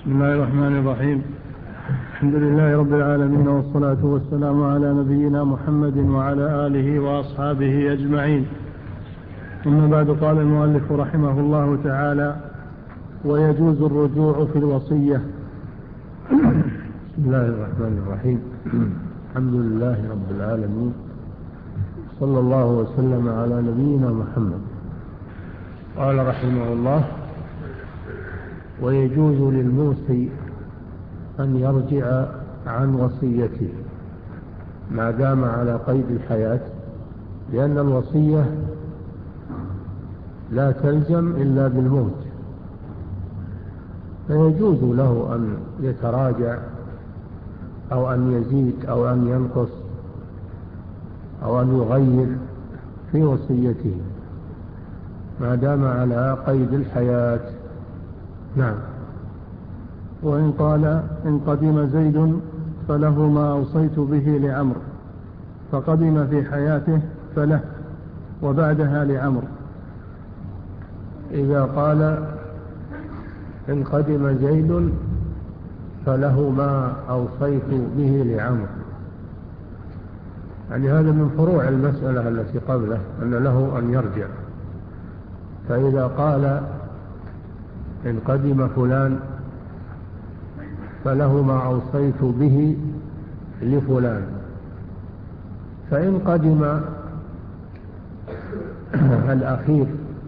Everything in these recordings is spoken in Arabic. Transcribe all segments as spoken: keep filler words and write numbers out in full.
بسم الله الرحمن الرحيم. الحمد لله رب العالمين، والصلاة والسلام على نبينا محمد وعلى آله وأصحابه أجمعين. ثم بعد، قال المؤلف رحمه الله تعالى: ويجوز الرجوع في الوصية. بسم الله الرحمن الرحيم. الحمد لله رب العالمين، صلى الله وسلم على نبينا محمد. قال رحمه الله: ويجوز للموصي أن يرجع عن وصيته ما دام على قيد الحياة، لأن الوصية لا تلزم إلا بالموت، فيجوز له أن يتراجع أو أن يزيد أو أن ينقص أو أن يغير في وصيته ما دام على قيد الحياة. نعم. وإن قال: إن قدم زيد فله ما أوصيت به لعمر، فقدم في حياته فله وبعدها لعمر. إذا قال: إن قدم زيد فله ما أوصيت به لعمر، يعني هذا من فروع المسألة التي قبله، أن له أن يرجع. فإذا قال: إن قدم فلان فله ما أوصيت به لفلان، فإن قدم الأخير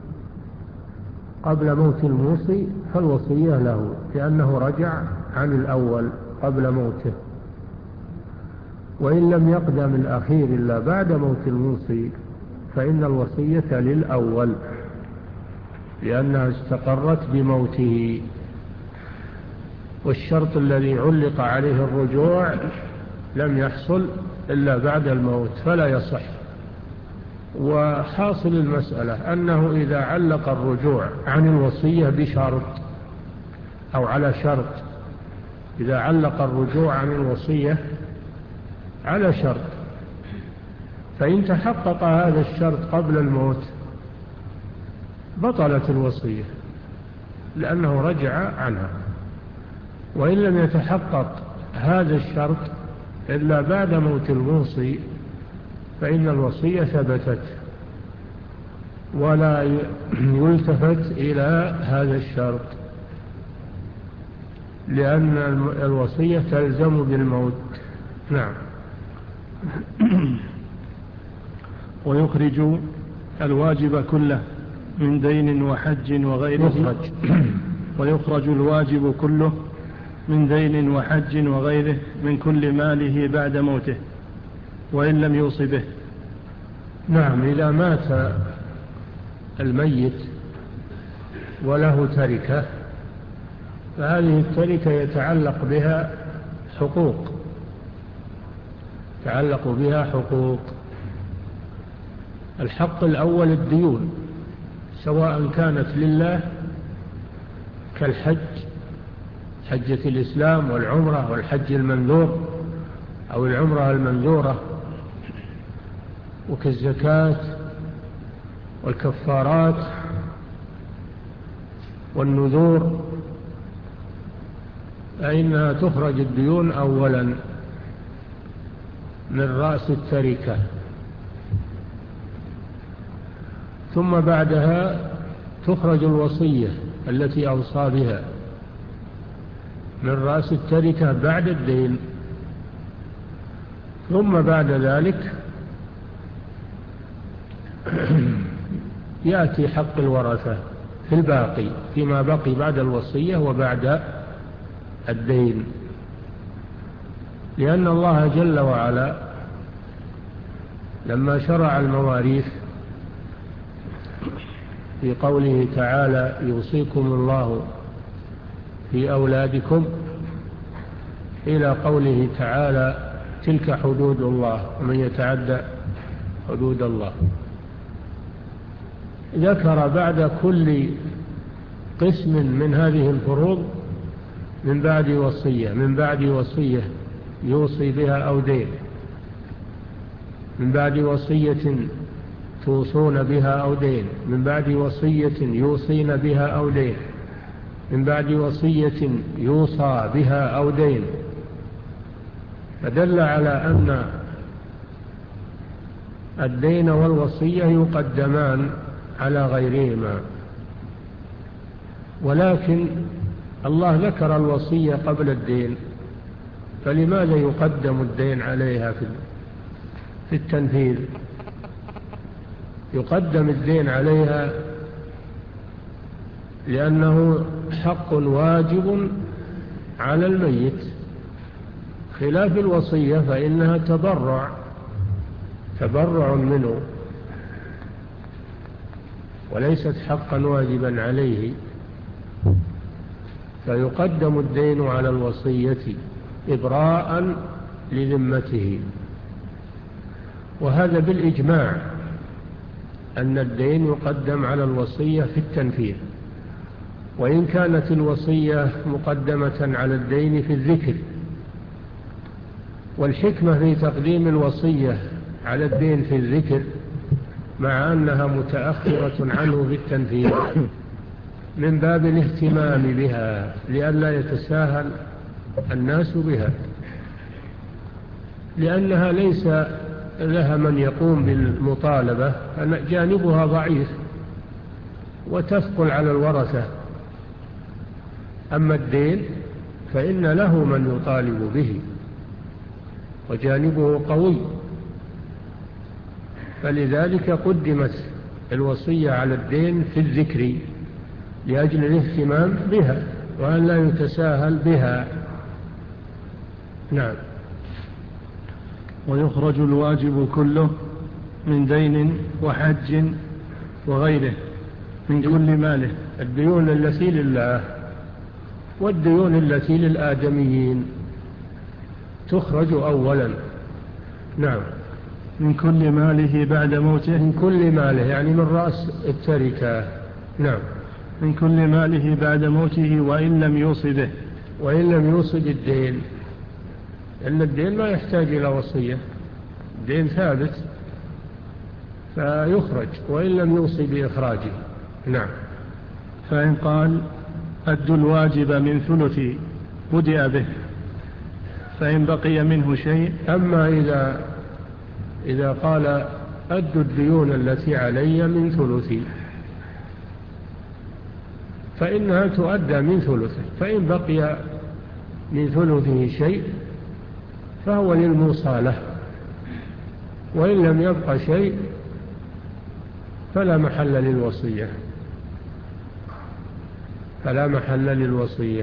قبل موت الموصي فالوصية له، لأنه رجع عن الأول قبل موته. وإن لم يقدم الأخير إلا بعد موت الموصي فإن الوصية للأول، لأنها استقرت بموته، والشرط الذي علق عليه الرجوع لم يحصل إلا بعد الموت فلا يصح. وحاصل المسألة أنه إذا علق الرجوع عن الوصية بشرط أو على شرط، إذا علق الرجوع عن الوصية على شرط، فإن تحقق هذا الشرط قبل الموت بطلت الوصية لأنه رجع عنها. وإن لم يتحقق هذا الشرط إلا بعد موت الموصي فإن الوصية ثبتت، ولا يلتفت إلى هذا الشرط، لأن الوصية تلزم بالموت. نعم. ويخرج الواجب كله من دين وحج وغيره. يخرج ويخرج الواجب كله من دين وحج وغيره من كل ماله بعد موته وإن لم يوص به. نعم. إذا مات الميت وله تركة فهذه التركة يتعلق بها حقوق يتعلق بها حقوق الحق الأول الديون، سواء كانت لله كالحج، حجة الإسلام والعمرة والحج المنذور أو العمرة المنذورة، وكالزكاة والكفارات والنذور، فإنها تخرج الديون أولا من رأس التركة، ثم بعدها تخرج الوصية التي أوصى بها من رأس التركة بعد الدين، ثم بعد ذلك يأتي حق الورثة في الباقي، فيما بقي بعد الوصية وبعد الدين. لأن الله جل وعلا لما شرع المواريث في قوله تعالى: يوصيكم الله في أولادكم، إلى قوله تعالى: تلك حدود الله ومن يتعدى حدود الله، ذكر بعد كل قسم من هذه الفروض من بعد وصية من بعد وصية يوصي بها أو دين، من بعد وصية توصون بها أو دين، من بعد وصية يوصين بها أو دين، من بعد وصية يوصى بها أو دين، فدل على أن الدين والوصية يقدمان على غيرهما، ولكن الله ذكر الوصية قبل الدين، فلماذا يقدم الدين عليها في التنفيذ؟ يقدم الدين عليها لأنه حق واجب على الميت، خلاف الوصية فإنها تبرع تبرع منه وليست حقا واجبا عليه، فيقدم الدين على الوصية إبراء لذمته. وهذا بالإجماع أن الدين يقدم على الوصية في التنفيذ، وإن كانت الوصية مقدمة على الدين في الذكر. والحكمة في تقديم الوصية على الدين في الذكر مع أنها متأخرة عنه في التنفيذ من باب الاهتمام بها لئلا يتساهل الناس بها، لأنها ليس لها من يقوم بالمطالبة، جانبها ضعيف وتثقل على الورثة. أما الدين فإن له من يطالب به وجانبه قوي، فلذلك قدمت الوصية على الدين في الذكر لأجل الاهتمام بها وأن لا يتساهل بها. نعم. ويخرج الواجب كله من دين وحج وغيره من كل ماله. الديون التي لله والديون التي للآدميين تخرج أولا. نعم. من كل ماله بعد موته. من كل ماله يعني من رأس التركة. نعم. من كل ماله بعد موته وإن لم يوص به. وإن لم يوص بالدين، لأن الدين ما يحتاج إلى وصية، الدين ثابت فيخرج وإن لم يوصي بإخراجه. نعم. فإن قال أد الواجب من ثلثي بدأ به، فإن بقي منه شيء. أما إذا إذا قال أد الديون التي علي من ثلثي فإنها تؤدى من ثلثه، فإن بقي من ثلثه شيء فهو للموصى له، وإن لم يبقى شيء فلا محل للوصية فلا محل للوصية.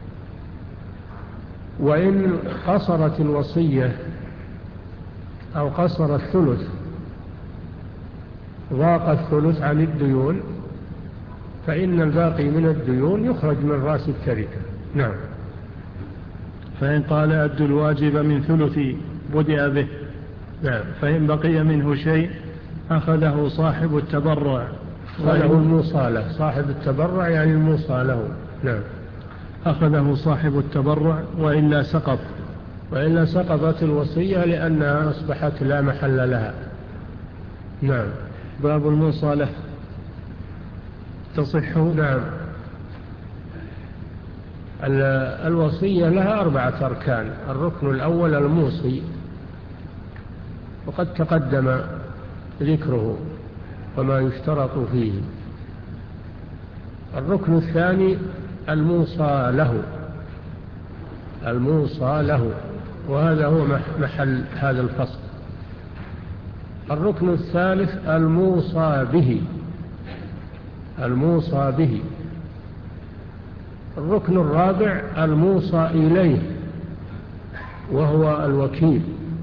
وإن قصرت الوصية أو قصر الثلث، ضاق الثلث عن الديون، فإن الباقي من الديون يخرج من رأس التركة. نعم. فإن قال أد الواجب من ثلثي بدأ به. نعم. فإن بقي منه شيء أخذه صاحب التبرع وله الموصالة. صاحب التبرع يعني الموصالة. نعم. أخذه صاحب التبرع وإلا سقط. وإلا سقطت الوصية لأنها أصبحت لا محل لها. نعم. باب الموصالة تصح. نعم. الوصية لها أربعة أركان. الركن الأول الموصي، وقد تقدم ذكره وما يشترط فيه. الركن الثاني الموصى له الموصى له وهذا هو محل هذا الفصل. الركن الثالث الموصى به الموصى به الركن الرابع الموصى إليه وهو الوكيل.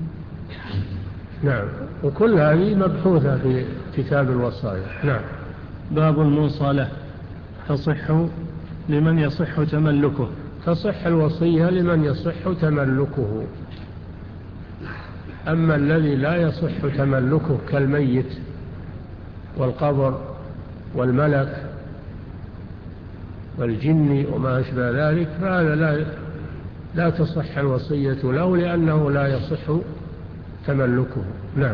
نعم. وكل هذه مبحوثة في كتاب الوصايا. نعم. باب الموصى تصح لمن يصح تملكه. تصح الوصية لمن يصح تملكه. أما الذي لا يصح تملكه كالميت والقبر والملك والجن وما أشبه ذلك فهذا لا لا تصح الوصية له لأنه لا يصح تملكه. نعم.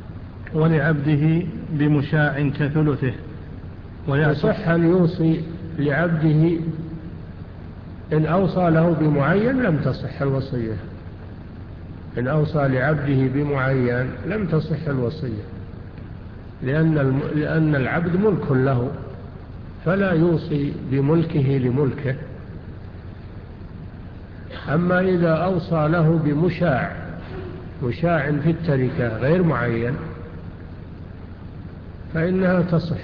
ولعبده بمشاع كثلثه. ويصح أن يوصي لعبده إن أوصى له بمعين لم تصح الوصية، إن أوصى لعبده بمعين لم تصح الوصية، لأن لأن العبد ملك له، فلا يوصي بملكه لملكه. أما إذا أوصى له بمشاع، مشاع في التركة غير معين، فإنها تصح،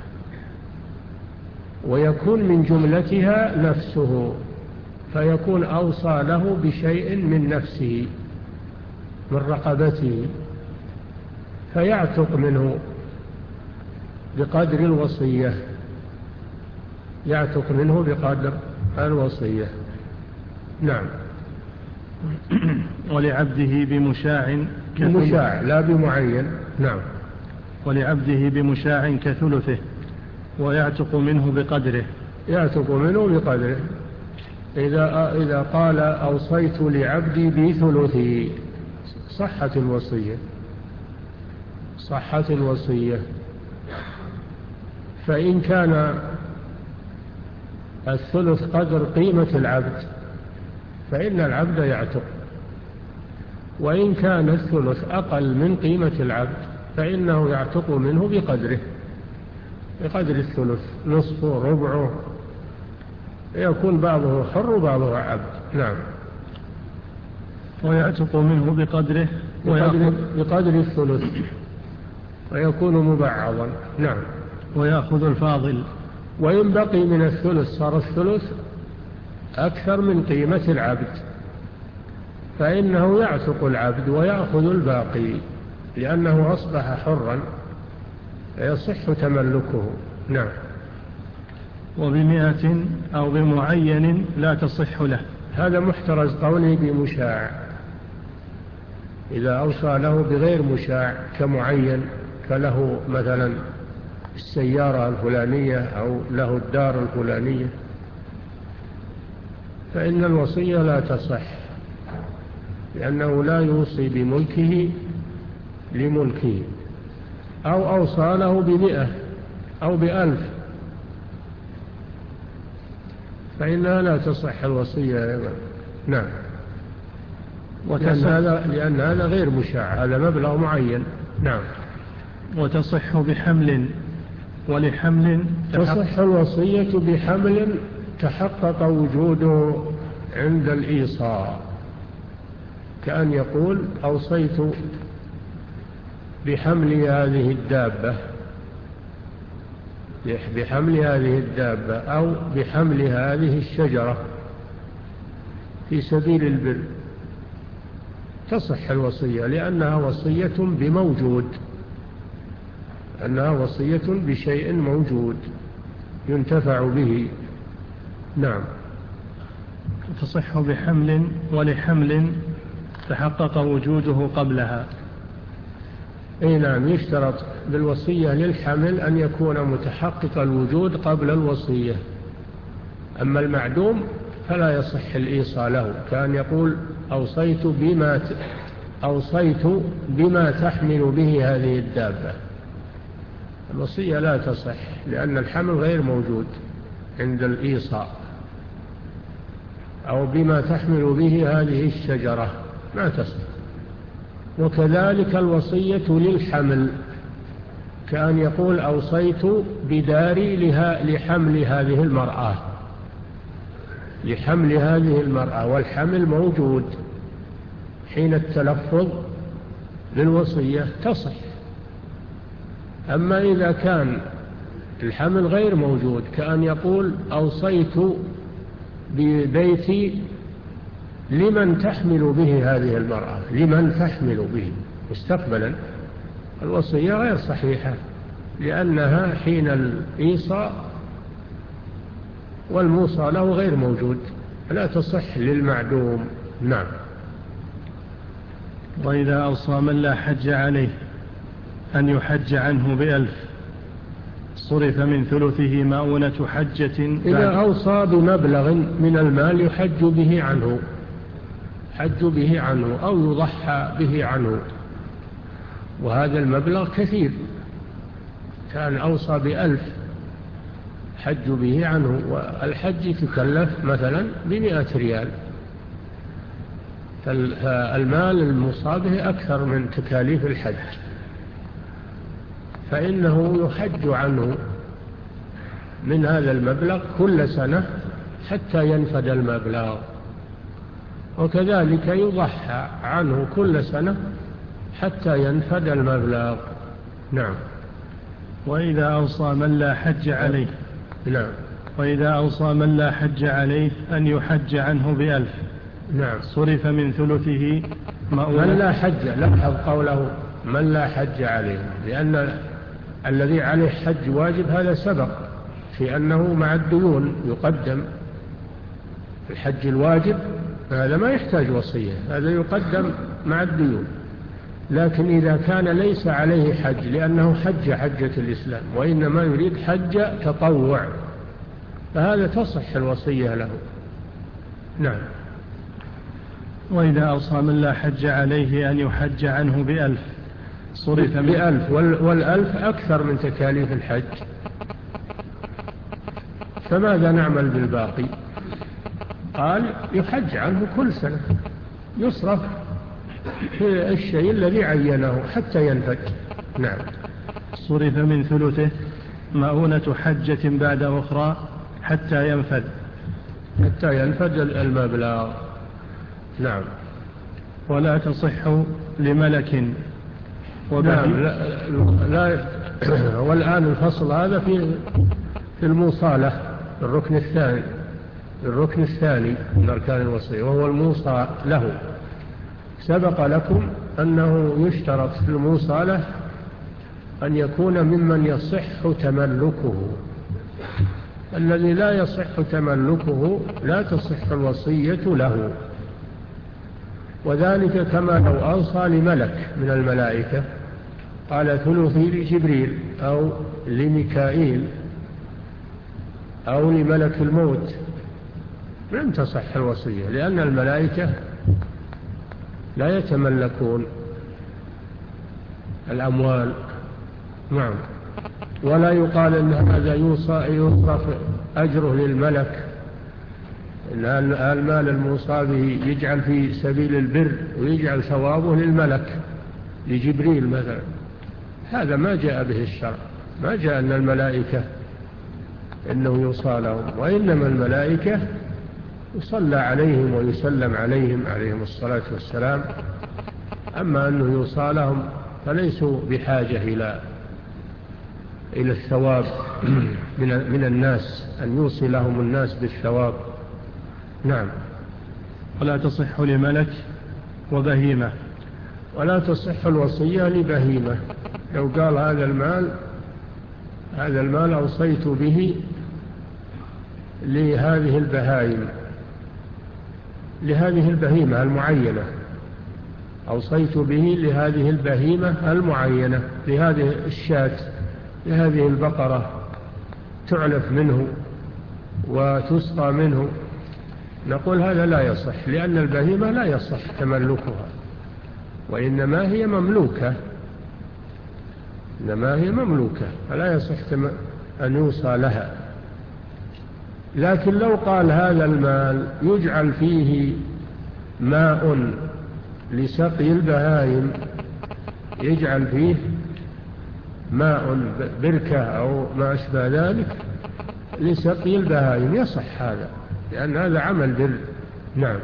ويكون من جملتها نفسه، فيكون أوصى له بشيء من نفسه من رقبته، فيعتق منه بقدر الوصية، يعتق منه بقدر الوصية. نعم. ولعبده بمشاع بمشاع لا بمعين. نعم. ولعبده بمشاع كثلثه ويعتق منه بقدره، يعتق منه بقدره. إذا, إذا قال أوصيت لعبدي بثلثي صحت الوصية، صحت الوصية. فإن كان الثلث قدر قيمة العبد فإن العبد يعتق، وإن كان الثلث أقل من قيمة العبد فإنه يعتق منه بقدره، بقدر الثلث، نصفه، ربعه، يكون بعضه حر وبعضه عبد. نعم. ويعتق منه بقدره، بقدر, بقدر الثلث، ويكون مبعضا. نعم. ويأخذ الفاضل، وإن بقي من الثلث صار الثلث أكثر من قيمة العبد فإنه يعتق العبد ويأخذ الباقي، لأنه أصبح حرا يصح تملكه. نعم. وبمئة أو بمعين لا تصح له. هذا محترز قوله بمشاع. إذا أوصى له بغير مشاع كمعين، فله مثلا السيارة الفلانية أو له الدار الفلانية، فإن الوصية لا تصح، لأنه لا يوصي بملكه لملكه. أو أوصى له بمئة أو بألف فإنها لا تصح الوصية أيضا. نعم. لأن هذا, لأن هذا غير مشاع، هذا مبلغ معين. نعم. وتصح بحمل ولحمل تصح الوصية بحمل تحقق وجوده عند الإيصاء، كأن يقول أوصيت بحمل هذه الدابة، بحمل هذه الدابة أو بحمل هذه الشجرة في سبيل البر، تصح الوصية لأنها وصية بموجود، أنها وصية بشيء موجود ينتفع به. نعم. تصح بحمل ولحمل تحقق وجوده قبلها. اي نعم. يشترط بالوصية للحمل أن يكون متحقق الوجود قبل الوصية، أما المعدوم فلا يصح الإيصاء له، كان يقول أوصيت بما أوصيت بما تحمل به هذه الدابة، الوصية لا تصح لأن الحمل غير موجود عند الإيصاء. أو بما تحمل به هذه الشجرة ما تصح. وكذلك الوصية للحمل، كأن يقول أوصيت بداري لها لحمل هذه المرأة، لحمل هذه المرأة، والحمل موجود حين التلفظ للوصية تصح. أما إذا كان الحمل غير موجود، كأن يقول أوصيت ببيتي لمن تحمل به هذه المرأة، لمن تحمل به مستقبلا، الوصية غير صحيحة لأنها حين الإيصاء والموصى له غير موجود، لا تصح للمعدوم. نعم. وإذا أوصى من لا حج عليه أن يحج عنه بألف صرف من ثلثه مؤونة حجة. إذا أوصى بمبلغ من المال يحج به عنه، حج به عنه أو يضحى به عنه، وهذا المبلغ كثير، كان أوصى بألف يحج به عنه. والحج يتكلف مثلا بمئة ريال، فالمال الموصى به أكثر من تكاليف الحج، فإنه يحج عنه من هذا المبلغ كل سنة حتى ينفد المبلغ، وكذلك يضحى عنه كل سنة حتى ينفد المبلغ. نعم. وإذا أوصى من لا حج عليه نعم. وإذا أوصى من لا حج عليه أن يحج عنه بألف، نعم، صرف من ثلثه مؤونة. من لا حج، لاحظ قوله من لا حج عليه، لأن الذي عليه حج واجب هذا سبق في أنه مع الديون يقدم. الحج الواجب هذا ما يحتاج وصية، هذا يقدم مع الديون. لكن إذا كان ليس عليه حج لأنه حج حجة الإسلام وإنما يريد حج تطوع، فهذا تصح الوصية له. نعم. وإذا أوصى من لا حج عليه أن يحج عنه بألف، صرف بألف، والألف أكثر من تكاليف الحج، فماذا نعمل بالباقي؟ قال يحج عنه كل سنة، يصرف في الشيء الذي عينه حتى ينفج. نعم. صرف من ثلثه مؤونة حجة بعد أخرى حتى ينفد حتى ينفد المبلغ. نعم. ولا تصح لملك نعم. لا, لا والآن الفصل هذا في في الموصالة، الركن الثاني الركن الثاني من أركان الوصية، وهو الموصى له. سبق لكم أنه يشترط في الموصالة أن يكون ممن يصح تملكه. الذي لا يصح تملكه لا تصح الوصية له، وذلك كما لو أوصى لملك من الملائكة قال ثلثي لجبريل أو لميكائيل أو لملك الموت، لم تصح الوصية، لأن الملائكة لا يتملكون الأموال. نعم. ولا يقال أن هذا يصرف أجره للملك، إن المال الموصى به يجعل في سبيل البر ويجعل ثوابه للملك لجبريل مثلا، هذا ما جاء به الشرع. ما جاء أن الملائكة إنه يوصى لهم، وإنما الملائكة يصلى عليهم ويسلم عليهم عليهم الصلاة والسلام. أما أنه يوصى لهم فليسوا بحاجة إلى إلى الثواب من من الناس، أن يوصي لهم الناس بالثواب. نعم. ولا تصح لملك وبهيمة. ولا تصح الوصية لبهيمة. لو قال هذا المال هذا المال أوصيت به لهذه البهائم لهذه البهيمة المعينة، أوصيت به لهذه البهيمة المعينة، لهذه الشاة، لهذه البقرة تعلف منه وتسقى منه، نقول هذا لا يصح، لأن البهيمة لا يصح تملكها، وإنما هي مملوكة إنما هي مملوكة فلا يصح أن يوصى لها. لكن لو قال هذا المال يجعل فيه ماء لسقي البهائم، يجعل فيه ماء بركة أو ما أشبه ذلك لسقي البهائم، يصح هذا، لأن هذا عمل بر. نعم.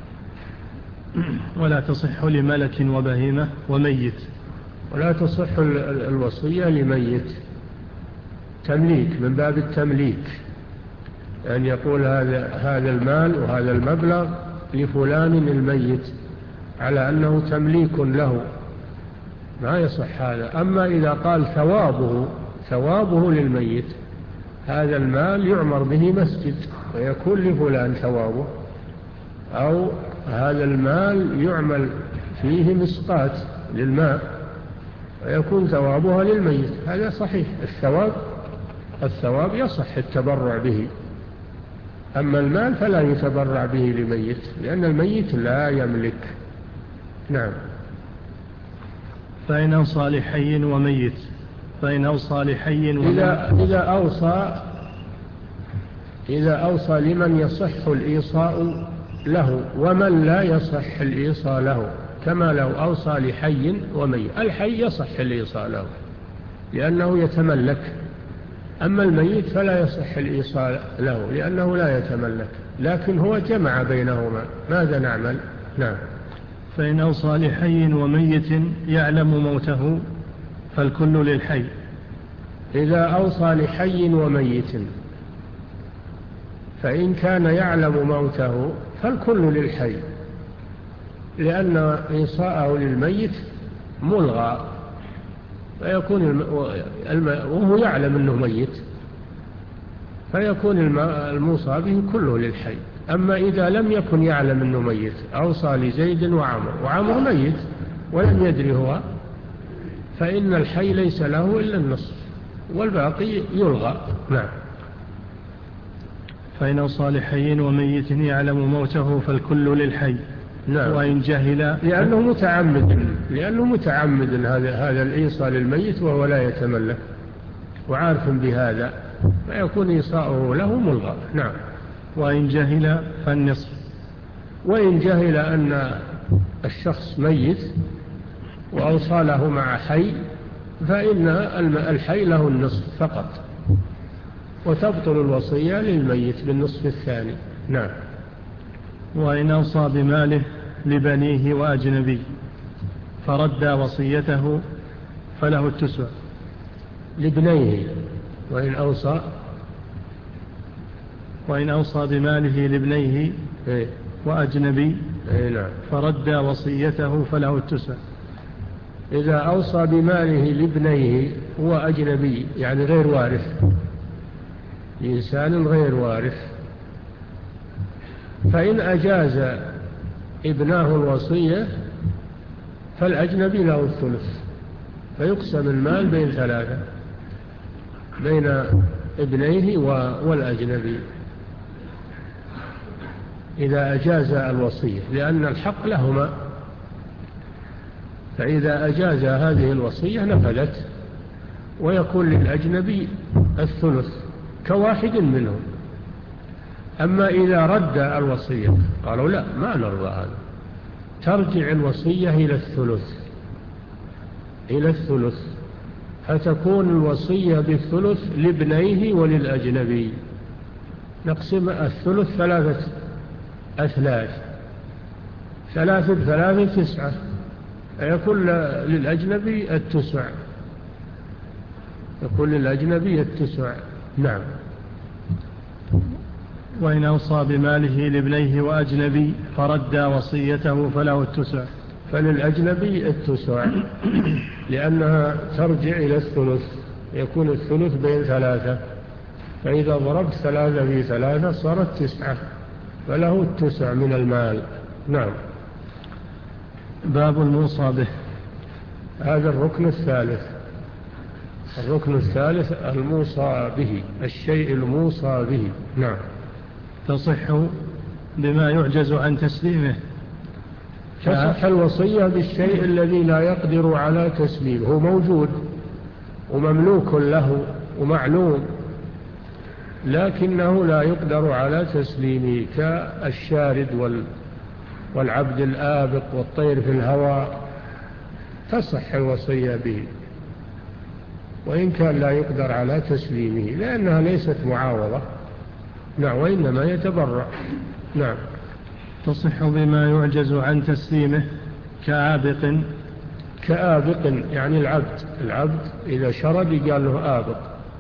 ولا تصح لملك وبهيمة وميت. ولا تصح الوصية لميت، تمليك من باب التمليك، أن يقول هذا هذا المال وهذا المبلغ لفلان الميت على أنه تمليك له، ما يصح هذا. أما إذا قال ثوابه ثوابه للميت، هذا المال يعمر به مسجد ويكون لفلان ثوابه، أو هذا المال يعمل فيه مسقات للماء ويكون ثوابها للميت، هذا صحيح. الثواب الثواب يصح التبرع به، أما المال فلا يتبرع به لميت، لأن الميت لا يملك. نعم. فإن أوصى لحي وميت فإن أوصى لحي وميت إذا, إذا أوصى إذا أوصى لمن يصح الإيصاء له ومن لا يصح الإيصاء له، كما لو أوصى لحي وميت. الحي يصح الإيصاء له لأنه يتملك، أما الميت فلا يصح الإيصاء له لأنه لا يتملك، لكن هو جمع بينهما. ماذا نعمل؟ نعم. فإن أوصى لحي وميت يعلم موته فالكل للحي. إذا أوصى لحي وميت فإن كان يعلم موته فالكل للحي، لأن إيصاءه للميت ملغى، فيكون الم... وهو يعلم أنه ميت، فيكون الم... الموصى به كله للحي. أما إذا لم يكن يعلم أنه ميت، أوصى لزيد وعمر وعمر ميت ولم يدري هو، فإن الحي ليس له إلا النصف والباقي يلغى. نعم. فإن أوصى لحي وميت يعلم موته فالكل للحي. نعم. وإن جهل لأنه متعمد لأنه متعمد هذا هذا الإيصاء للميت وهو لا يتملك وعارف بهذا، فيكون إيصاؤه له ملغى. نعم. وإن جهل فالنصف. وإن جهل أن الشخص ميت وأوصى له مع حي فإن الحي له النصف فقط، وتبطل الوصية للميت بالنصف الثاني. نعم. وإن أوصى بماله لبنيه وأجنبي فرد وصيته فله التسع. لابنيه. وإن أوصى وإن أوصى بماله لابنيه إيه؟ وأجنبي إيه؟ نعم. فرد وصيته فله التسع. إذا أوصى بماله لابنيه هو أجنبي يعني غير وارث، إنسان غير وارث، فإن أجاز ابناه الوصية فالأجنبي له الثلث، فيقسم المال بين ثلاثة، بين ابنيه والأجنبي إذا أجاز الوصية، لأن الحق لهما، فإذا أجاز هذه الوصية نفذت ويكون للأجنبي الثلث كواحد منهم. أما إذا رد الوصية قالوا لا ما نرضى هذا، ترجع الوصية إلى الثلث إلى الثلث فتكون الوصية بالثلث لابنيه وللأجنبي. نقسم الثلث ثلاثة أثلاث، ثلاثة ثلاثة تسعة، فيكون للأجنبي التسع، يكون للأجنبي التسع. نعم. وإن أوصى بماله لابنيه وأجنبي فرد وصيته فله التسع. فللأجنبي التسع لأنها ترجع إلى الثلث، يكون الثلث بين ثلاثة، فإذا ضربت ثلاثة في ثلاثة صارت تسعة، فله التسع من المال. نعم. باب الموصى به. هذا الركن الثالث. الركن الثالث الموصى به، الشيء الموصى به. نعم. تصح بما يعجز عن تسليمه. تصح الوصية بالشيء الذي لا يقدر على تسليمه، هو موجود ومملوك له ومعلوم لكنه لا يقدر على تسليمه، كالشارد والعبد الآبق والطير في الهواء، تصح الوصية به وإن كان لا يقدر على تسليمه، لأنها ليست معاوضة. نعم. وإنما يتبرع. نعم. تصح بما يعجز عن تسليمه كآبق. كآبق يعني العبد العبد إذا شرد قال له آبق،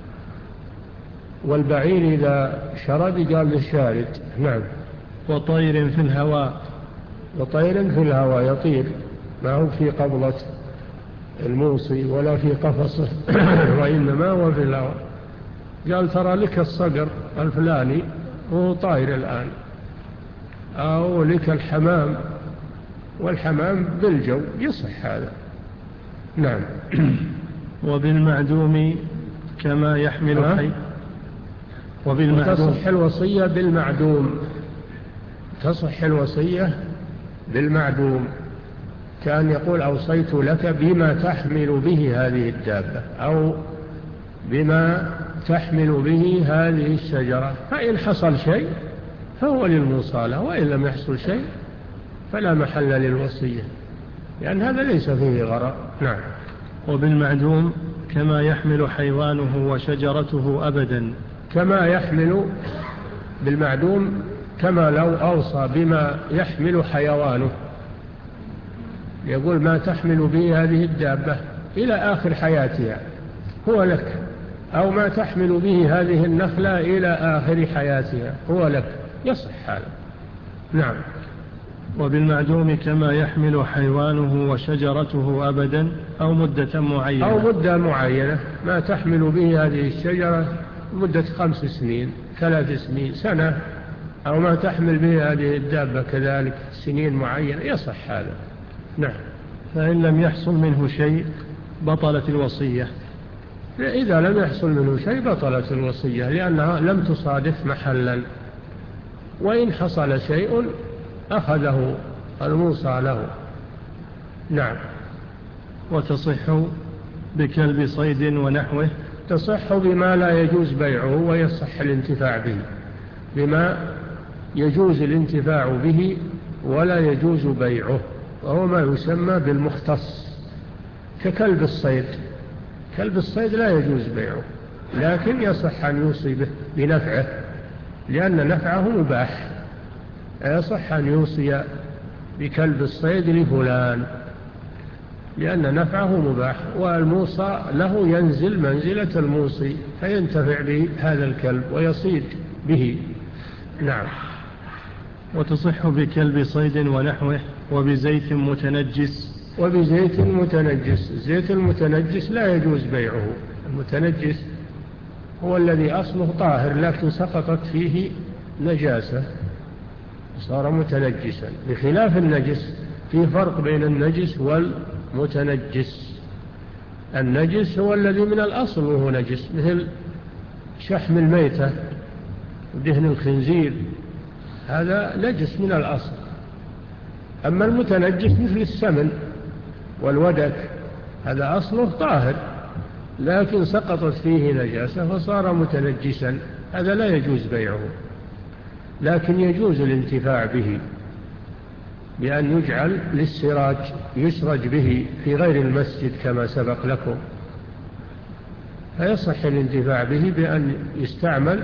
والبعير إذا شرد قال له شارد. نعم. وطير في الهواء. وطير في الهواء يطير، ما هو في قبضة الموصي ولا في قفصه وإنما هو في الهواء. قال ترى لك الصقر الفلاني وهو طائر الآن، أو لك الحمام والحمام بالجو، يصح هذا. نعم. وبالمعدوم كما يحمل حي. وبالمعدوم تصح الوصية بالمعدوم، تصح الوصية بالمعدوم، كان يقول أوصيت لك بما تحمل به هذه الدابة، أو بما تحمل به هذه الشجرة، فإن حصل شيء فهو للموصى له، وإن لم يحصل شيء فلا محل للوصية، لأن هذا ليس فيه غرر. نعم. وبالمعدوم كما يحمل حيوانه وشجرته أبدا. كما يحمل بالمعدوم كما لو أوصى بما يحمل حيوانه، يقول ما تحمل به هذه الدابة إلى آخر حياتها هو لك، أو ما تحمل به هذه النخلة إلى آخر حياتها هو لك، يصح هذا. نعم. وبالمعدوم كما يحمل حيوانه وشجرته أبدا أو مدة معينة. أو مدة معينة، ما تحمل به هذه الشجرة مدة خمس سنين، ثلاث سنين، سنة، أو ما تحمل به هذه الدابة كذلك سنين معينة، يصح هذا. نعم. فإن لم يحصل منه شيء بطلت الوصية. إذا لم يحصل منه شيء بطلت الوصية، لأنها لم تصادف محلا. وإن حصل شيء أخذه الموصى له. نعم. وتصح بكلب صيد ونحوه. تصح بما لا يجوز بيعه ويصح الانتفاع به، بما يجوز الانتفاع به ولا يجوز بيعه، وهو ما يسمى بالمختص، ككلب الصيد. كلب الصيد لا يجوز بيعه، لكن يصح أن يوصي به بنفعه، لأن نفعه مباح. يصح أن يوصي بكلب الصيد لفلان لأن نفعه مباح، والموصى له ينزل منزلة الموصي فينتفع بهذا الكلب ويصيد به. نعم. وتصح بكلب صيد ونحوه وبزيت متنجس. وبزيت متنجس. الزيت المتنجس لا يجوز بيعه. المتنجس هو الذي أصله طاهر لكن سقطت فيه نجاسة صار متنجسا، بخلاف النجس. في فرق بين النجس والمتنجس. النجس هو الذي من الأصل وهو نجس، مثل شحم الميتة ودهن الخنزير، هذا نجس من الأصل. أما المتنجس مثل السمن والودك، هذا أصله طاهر لكن سقطت فيه نجاسة فصار متنجسا، هذا لا يجوز بيعه، لكن يجوز الانتفاع به بأن يجعل للسراج يسرج به في غير المسجد كما سبق لكم، فيصح الانتفاع به بأن يستعمل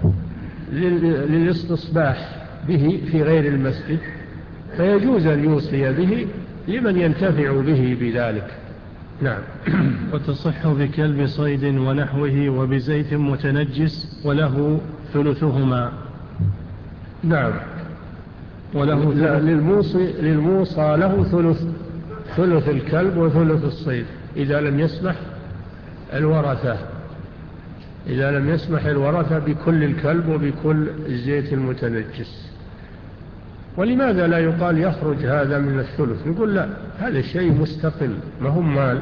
للاستصباح به في غير المسجد، فيجوز أن يوصي به لمن ينتفع به بذلك. نعم. وتصح بكلب صيد ونحوه وبزيت متنجس وله ثلثهما. نعم. وله للموصي للموصى له ثلث ثلث الكلب وثلث الصيد إذا لم يسمح الورثة إذا لم يسمح الورثة بكل الكلب وبكل الزيت المتنجس. ولماذا لا يقال يخرج هذا من الثلث؟ يقول لا، هذا شيء مستقل، ما هم مال،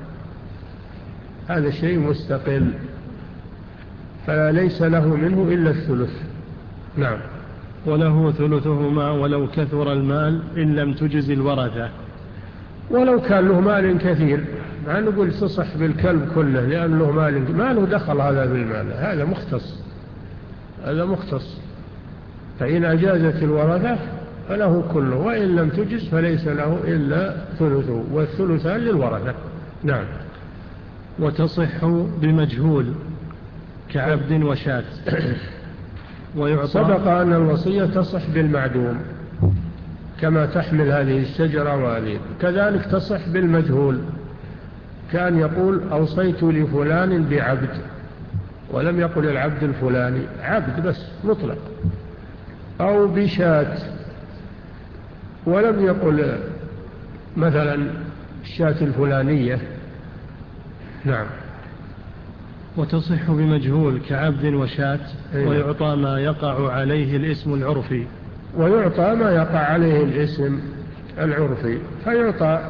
هذا شيء مستقل فليس له منه إلا الثلث. نعم. وله ثلثهما ولو كثر المال إن لم تجز الورثة. ولو كان له مال كثير، مع نقول تصح بالكلب كله لأن له مال، ما له دخل هذا بالمال، هذا مختص هذا مختص فإن أجازت الورثة فله كله، وإن لم تجز فليس له إلا ثلثه، والثلثان للورثة. نعم. وتصح بمجهول كعبد وشاة. سبق أن الوصية تصح بالمعدوم كما تحمل هذه الشجرة وهذه، كذلك تصح بالمجهول، كان يقول أوصيت لفلان بعبد ولم يقل العبد الفلاني، عبد بس مطلق، أو بشاة ولم يقل مثلا الشاة الفلانية. نعم. وتصح بمجهول كعبد وشاة. ويعطى ما يقع عليه الاسم العرفي. ويعطى ما يقع عليه الاسم العرفي فيعطى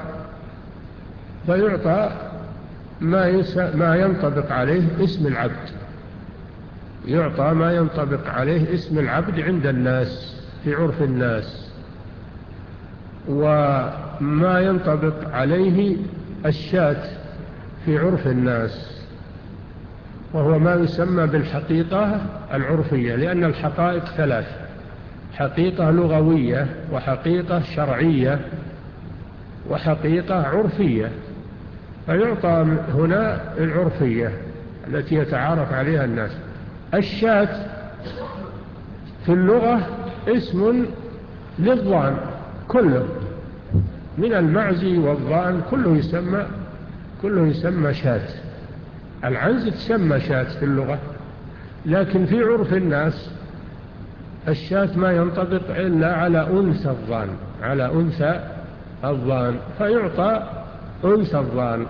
فيعطى ما, يس... ما ينطبق عليه اسم العبد، يعطى ما ينطبق عليه اسم العبد عند الناس في عرف الناس، وما ينطبق عليه الشاة في عرف الناس. وهو ما يسمى بالحقيقة العرفية، لأن الحقائق ثلاث: حقيقة لغوية، وحقيقة شرعية، وحقيقة عرفية. فيعطى هنا العرفية التي يتعارف عليها الناس. الشاة في اللغة اسم للضأن كله، من المعز والضأن كله يسمى كله يسمى شاة. العنز تسمى شاة في اللغة، لكن في عرف الناس الشاة ما ينطبق إلا على أنثى الضأن، على أنثى الضأن، فيعطى أنثى الضأن،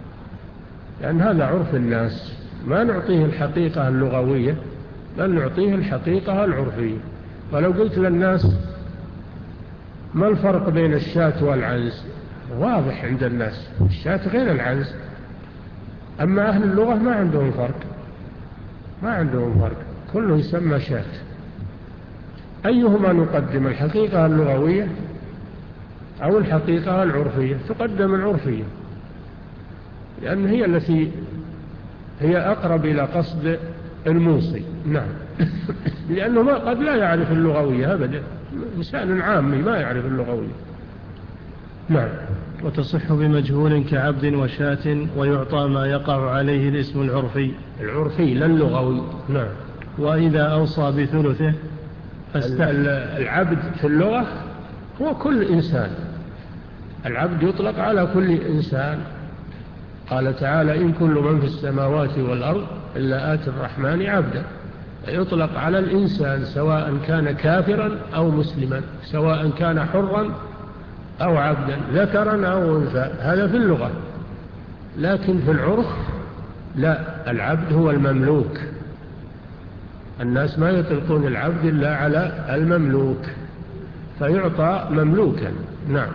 لأن هذا عرف الناس. ما نعطيه الحقيقة اللغوية، بل نعطيه الحقيقة العرفية. ولو قلت للناس ما الفرق بين الشاة والعنز، واضح عند الناس، الشاة غير العنز. أما أهل اللغة ما عندهم فرق، ما عندهم فرق، كله يسمى شاة. أيهما نقدم، الحقيقة اللغوية أو الحقيقة العرفية؟ تقدم العرفية، لأن هي التي هي أقرب إلى قصد الموصي. نعم. لأنه ما قد لا يعرف اللغوية أبدا، إنسان عامي ما يعرف اللغوية. نعم. وتصح بمجهول كعبد وشاة، ويعطى ما يقع عليه الاسم العرفي العرفي لا اللغوي. نعم. وإذا أوصى بثلثه فاستحل. العبد في اللغة هو كل إنسان، العبد يطلق على كل إنسان. قال تعالى: إن كل من في السماوات والأرض إلا آتي الرحمن عبدا. يطلق على الإنسان سواء كان كافرا أو مسلما، سواء كان حرا أو عبدا، ذكرا أو أنثى، هذا في اللغة. لكن في العرف لا، العبد هو المملوك. الناس ما يطلقون العبد إلا على المملوك، فيعطى مملوكا. نعم.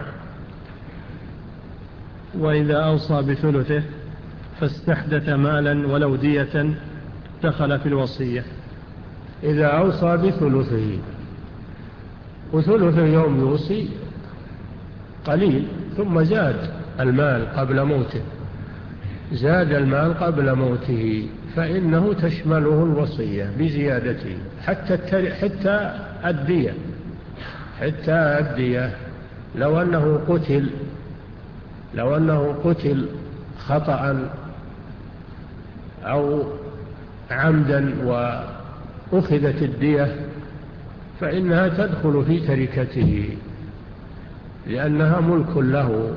وإذا أوصى بثلثه فاستحدث مالا ولو دية دخل في الوصية. إذا أوصى بثلثه، وثلثه يوم يوصي قليل، ثم زاد المال قبل موته، زاد المال قبل موته، فإنه تشمله الوصية بزيادته، حتى حتى الدية، حتى الدية. لو أنه قتل لو أنه قتل خطأ أو عمدا وأخذت الدية، فإنها تدخل في تركته، لأنها ملك له،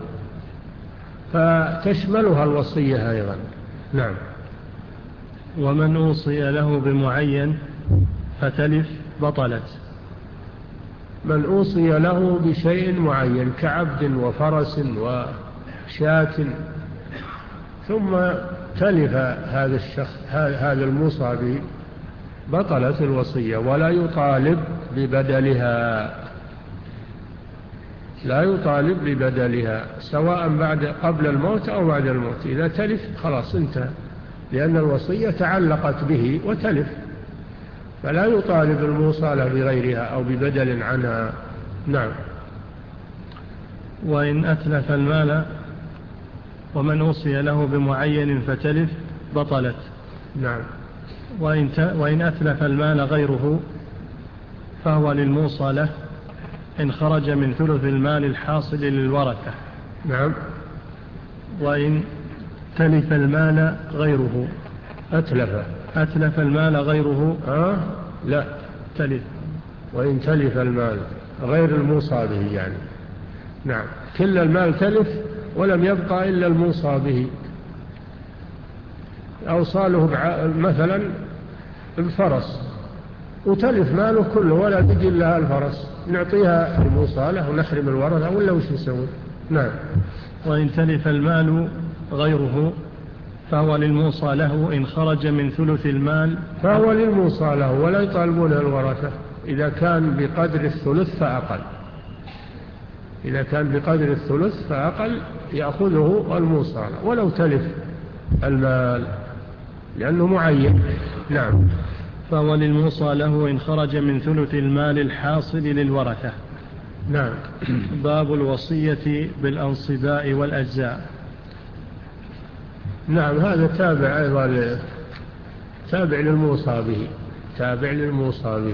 فتشملها الوصية أيضا. نعم. ومن أوصي له بمعين فتلف بطلت. من أوصي له بشيء معين كعبد وفرس وشاة، ثم تلف هذا الشخص هذا الموصى به، بطلت الوصية، ولا يطالب ببدلها، لا يطالب ببدلها، سواء بعد قبل الموت أو بعد الموت. إذا تلف خلاص انتهى، لأن الوصية تعلقت به وتلف، فلا يطالب الموصى له بغيرها أو ببدل عنها. نعم. وإن أتلف المال، ومن أوصي له بمعين فتلف بطلت. نعم. وإن, وإن أتلف المال غيره فهو للموصى له إن خرج من ثلث المال الحاصل للورثة. نعم. وإن تلف المال غيره أتلف أتلف المال غيره آه؟ لا، تلف. وإن تلف المال غير الموصى به يعني. نعم. كل المال تلف ولم يبقى إلا الموصى به. أوصاله مثلا الفرس، وتلف ماله كله ولا تجي لها الفرس، نعطيها الموصى له ونحرم الورثة ولا وش نسوي؟ نعم. وإن تلف المال غيره فهو للموصى له إن خرج من ثلث المال، فهو للموصى له ولا يطالبونه الورثة إذا كان بقدر الثلث فأقل. إذا كان بقدر الثلث فأقل يأخذه الموصى له ولو تلف المال، لأنه معين. نعم. فهو للموصى له إن خرج من ثلث المال الحاصل للورثة. نعم. باب الوصية بالأنصباء والأجزاء. نعم. هذا تابع أيضا تابع للموصى به، تابع للموصى به.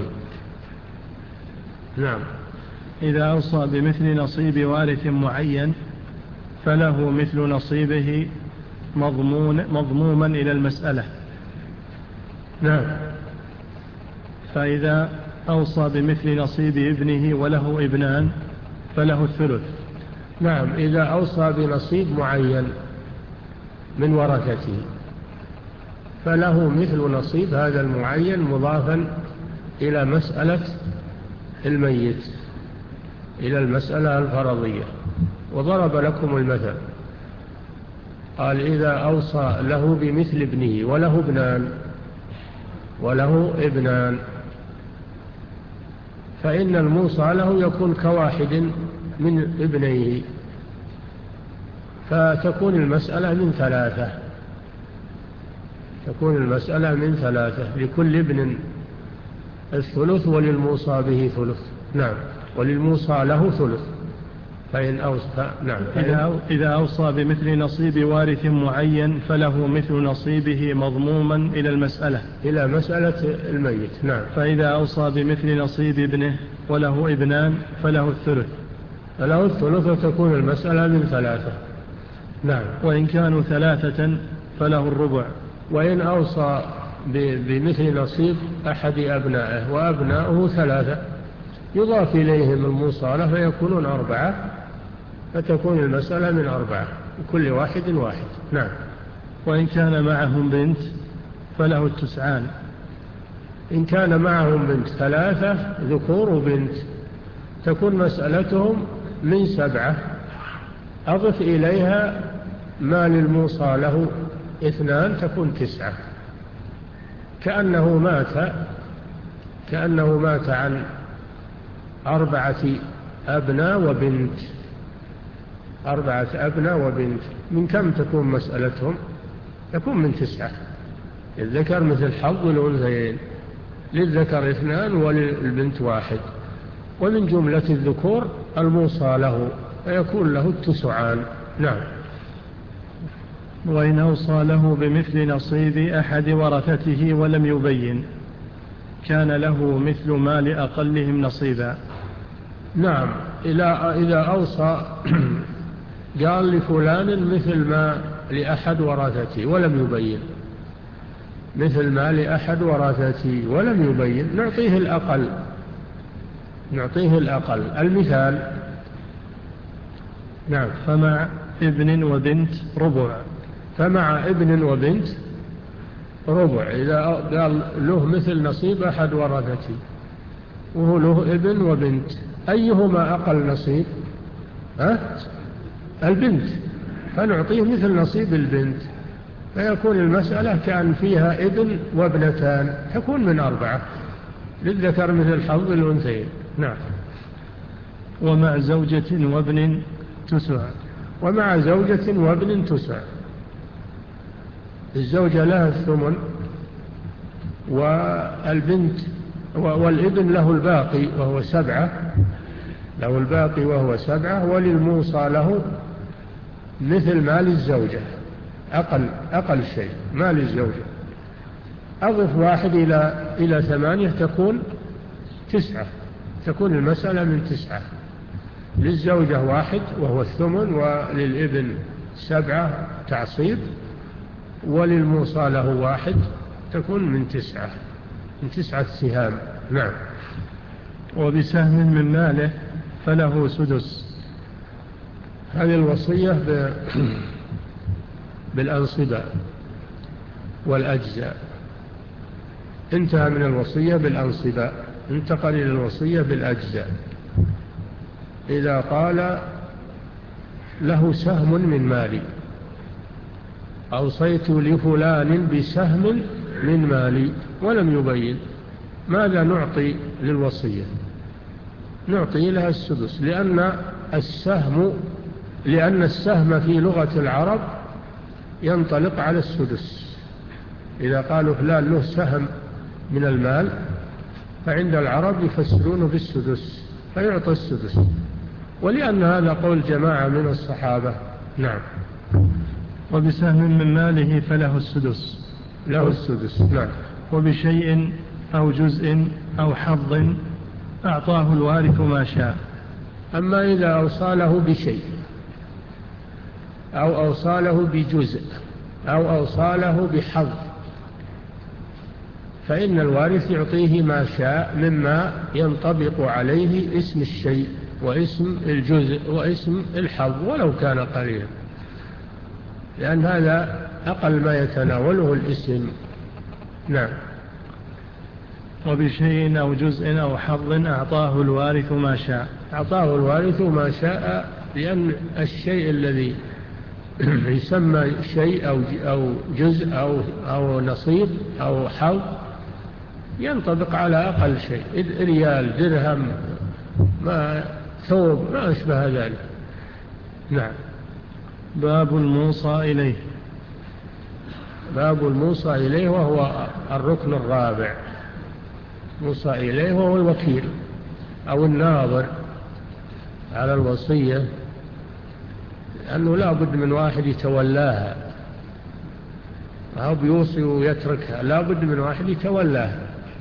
نعم. إذا أوصى بمثل نصيب وارث معين فله مثل نصيبه مضمون مضموما إلى المسألة. نعم. فإذا أوصى بمثل نصيب ابنه وله ابنان فله الثلث. نعم. إذا أوصى بنصيب معين من ورثته فله مثل نصيب هذا المعين مضافا إلى مسألة الميت، إلى المسألة الفرضية. وضرب لكم المثل، قال إذا أوصى له بمثل ابنه وله ابنان وله ابنان فإن الموصى له يكون كواحد من ابنيه، فتكون المسألة من ثلاثة، تكون المسألة من ثلاثة لكل ابن الثلث وللموصى به ثلث. نعم. وللموصى له ثلث. فإن أوصى نعم فإن إذا أوصى بمثل نصيب وارث معين فله مثل نصيبه مضموما إلى المسألة، إلى مسألة الميت. نعم. فإذا أوصى بمثل نصيب ابنه وله ابنان فله الثلث، فله الثلث وتكون المسألة من ثلاثة. نعم. وإن كانوا ثلاثة فله الربع. وإن أوصى بمثل نصيب أحد أبنائه وأبناؤه ثلاثة يضاف إليهم الموصى له فيكونون أربعة، فتكون المسألة من أربعة كل واحد واحد. نعم. وإن كان معهم بنت فله التسعان. إن كان معهم بنت ثلاثة ذكور وبنت تكون مسألتهم من سبعة، أضف إليها ما للموصى له اثنان تكون تسعة، كأنه مات كأنه مات عن أربعة أبناء وبنت، أربعة أبناء وبنت. من كم تكون مسألتهم؟ تكون من تسعة. الذكر مثل حظ الأنثيين، للذكر اثنان وللبنت واحد، ومن جملة الذكور الموصى له فيكون له التسعان. نعم. وإن أوصى له بمثل نصيب أحد ورثته ولم يبين كان له مثل ما لأقلهم نصيبا. نعم. إذا أوصى قال لفلان مثل ما لأحد ورثته ولم يبين، مثل ما لأحد ورثته ولم يبين نعطيه الأقل، نعطيه الأقل. المثال نعم. فمع ابن وبنت ربع. فمع ابن وبنت ربع. إذا قال له مثل نصيب أحد ورثته وهو له ابن وبنت، أيهما أقل نصيب؟ ها؟ البنت، فنعطيه مثل نصيب البنت، فيكون المسألة كأن فيها ابن وابنتان، تكون من أربعة، للذكر مثل حظ الأنثيين. نعم. ومع زوجة وابن تسع. ومع زوجة وابن تسع. الزوجة لها الثمن والبنت والابن له الباقي وهو سبعة، له الباقي وهو سبعة، وللموصى له مثل مال الزوجة، أقل, أقل شيء مال الزوجة. أضف واحد إلى, إلى ثمانية تكون تسعة، تكون المسألة من تسعة. للزوجة واحد وهو الثمن، وللابن سبعة تعصيب، وللموصى له واحد تكون من تسعة، من تسعة سهام. نعم. وبسهم من ماله فله سدس. هذه الوصية ب... بالأنصبة والأجزاء. انتهى من الوصية بالأنصبة، انتقل إلى الوصية بالأجزاء. إذا قال له سهم من مالي، أوصيت لفلان بسهم من مالي ولم يبين، ماذا نعطي للوصية؟ نعطي لها السدس، لأن السهم لأن السهم في لغة العرب ينطلق على السدس. إذا قالوا فلان له سهم من المال فعند العرب يفسرونه بالسدس فيعطى السدس، ولأن هذا قول جماعة من الصحابة. نعم. وبسهم من ماله فله السدس. له السدس. نعم. وبشيء أو جزء أو حظ أعطاه الوارث ما شاء. أما إذا أوصاله بشيء أو أوصاله بجزء أو أوصاله بحظ فإن الوارث يعطيه ما شاء مما ينطبق عليه اسم الشيء واسم الجزء واسم الحظ ولو كان قليلا، لأن هذا أقل ما يتناوله الاسم. نعم. وبشيء أو جزء أو حظ أعطاه الوارث ما شاء. أعطاه الوارث ما شاء، لأن الشيء الذي يسمى شيء أو أو جزء أو أو نصيب أو حظ ينطبق على أقل شيء، ريال، درهم، ما ثوب، ما أشبه ذلك. نعم. باب الموصى إليه. باب الموصى إليه وهو الركن الرابع. موصى إليه وهو الوكيل أو الناظر على الوصية، لأنه لا بد من واحد يتولاها، أو بيوصي ويتركها، لا بد من واحد يتولاها.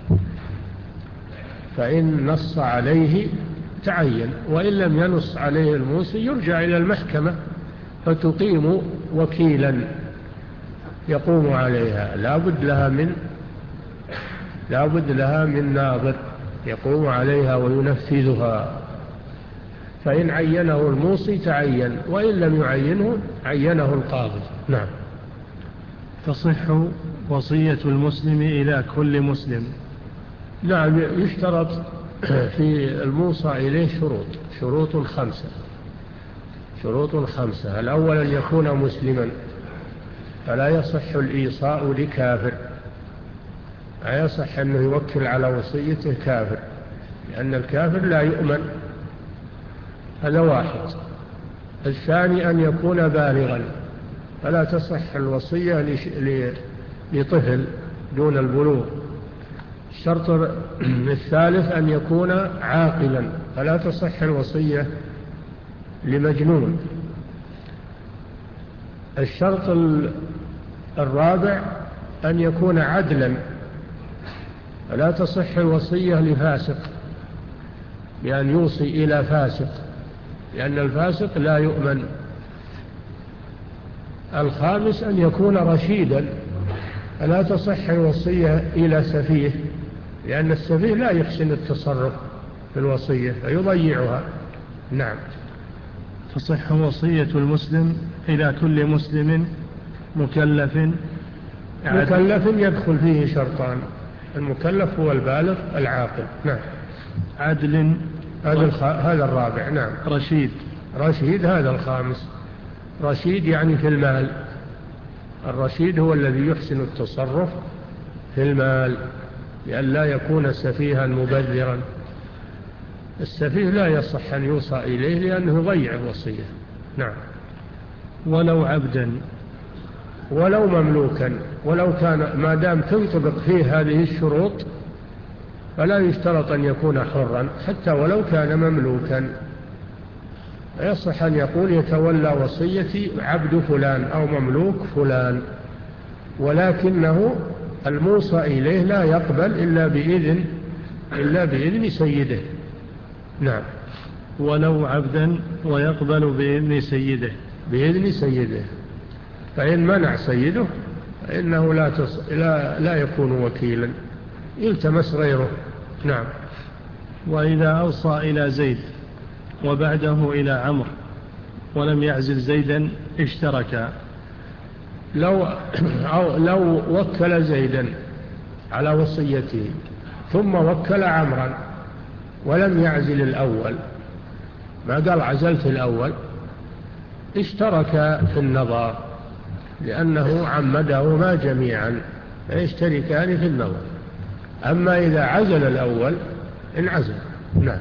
فإن نص عليه تعين، وإن لم ينص عليه الموصي يرجع إلى المحكمة فتقيم وكيلا يقوم عليها، لا بد لها من لا بد لها من ناظر يقوم عليها وينفذها. فإن عينه الموصي تعين، وإن لم يعينه عينه القاضي. نعم. تصح وصية المسلم إلى كل مسلم. نعم. يشترط في الموصى إليه شروط شروط خمسة شروط خمسة الأول أن يكون مسلما، فلا يصح الإيصاء لكافر، لا يصح أنه يوكل على وصيته كافر، لأن الكافر لا يؤمن. هذا واحد. الثاني أن يكون بالغا، فلا تصح الوصية لطفل دون البلوغ. الشرط الثالث أن يكون عاقلا، فلا تصح الوصية لمجنون. الشرط الرابع أن يكون عدلا، فلا تصح الوصية لفاسق بأن يوصي إلى فاسق، لأن الفاسق لا يؤمن. الخامس أن يكون رشيدا، فلا تصح الوصية إلى سفيه، لأن السفيه لا يحسن التصرف في الوصية فيضيعها. نعم. تصح وصية المسلم إلى كل مسلم مكلف. مكلف يدخل فيه شرطان، المكلف هو البالغ العاقل. نعم. عدل هذا هذا الرابع. نعم. رشيد. رشيد هذا الخامس. رشيد يعني في المال. الرشيد هو الذي يحسن التصرف في المال، لأن لا يكون سفيها مبذرا. السفيه لا يصح أن يوصى إليه لأنه يضيع الوصية. نعم. ولو عبدا. ولو مملوكا، ولو كان، ما دام تنطبق فيه هذه الشروط فلا يشترط أن يكون حرا، حتى ولو كان مملوكا يصح أن يقول يتولى وصيتي عبد فلان أو مملوك فلان، ولكنه الموصى إليه لا يقبل إلا بإذن إلا بإذن سيده. نعم. ولو عبدا ويقبل بإذن سيده. بإذن سيده. فإن منع سيده فإنه لا, تص... لا, لا يكون وكيلا، يلتمس غيره. نعم. وإذا أوصى إلى زيد وبعده إلى عمرو ولم يعزل زيدا اشتركا. لو, أو لو وكل زيدا على وصيته ثم وكل عمرا ولم يعزل الأول، ما قال عزلت الأول، اشترك في النظر، لأنه عمدهما جميعا فيشتركان في النظر. أما إذا عزل الأول انعزل. نعم.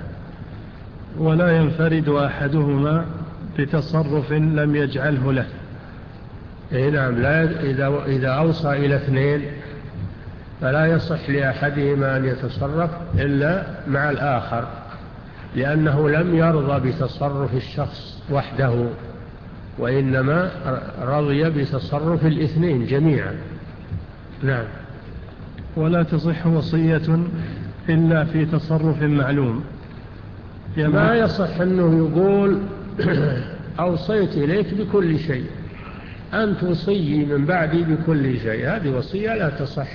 ولا ينفرد أحدهما بتصرف لم يجعله له. إيه نعم. لا إذا, إذا أوصى إلى اثنين فلا يصح لأحدهما أن يتصرف إلا مع الآخر، لأنه لم يرضى بتصرف الشخص وحده، وإنما رضي بتصرف الاثنين جميعا. نعم. ولا تصح وصية إلا في تصرف معلوم. ما يصح أنه يقول أوصيت إليك بكل شيء، أن توصي من بعدي بكل شيء، هذه وصية لا تصح،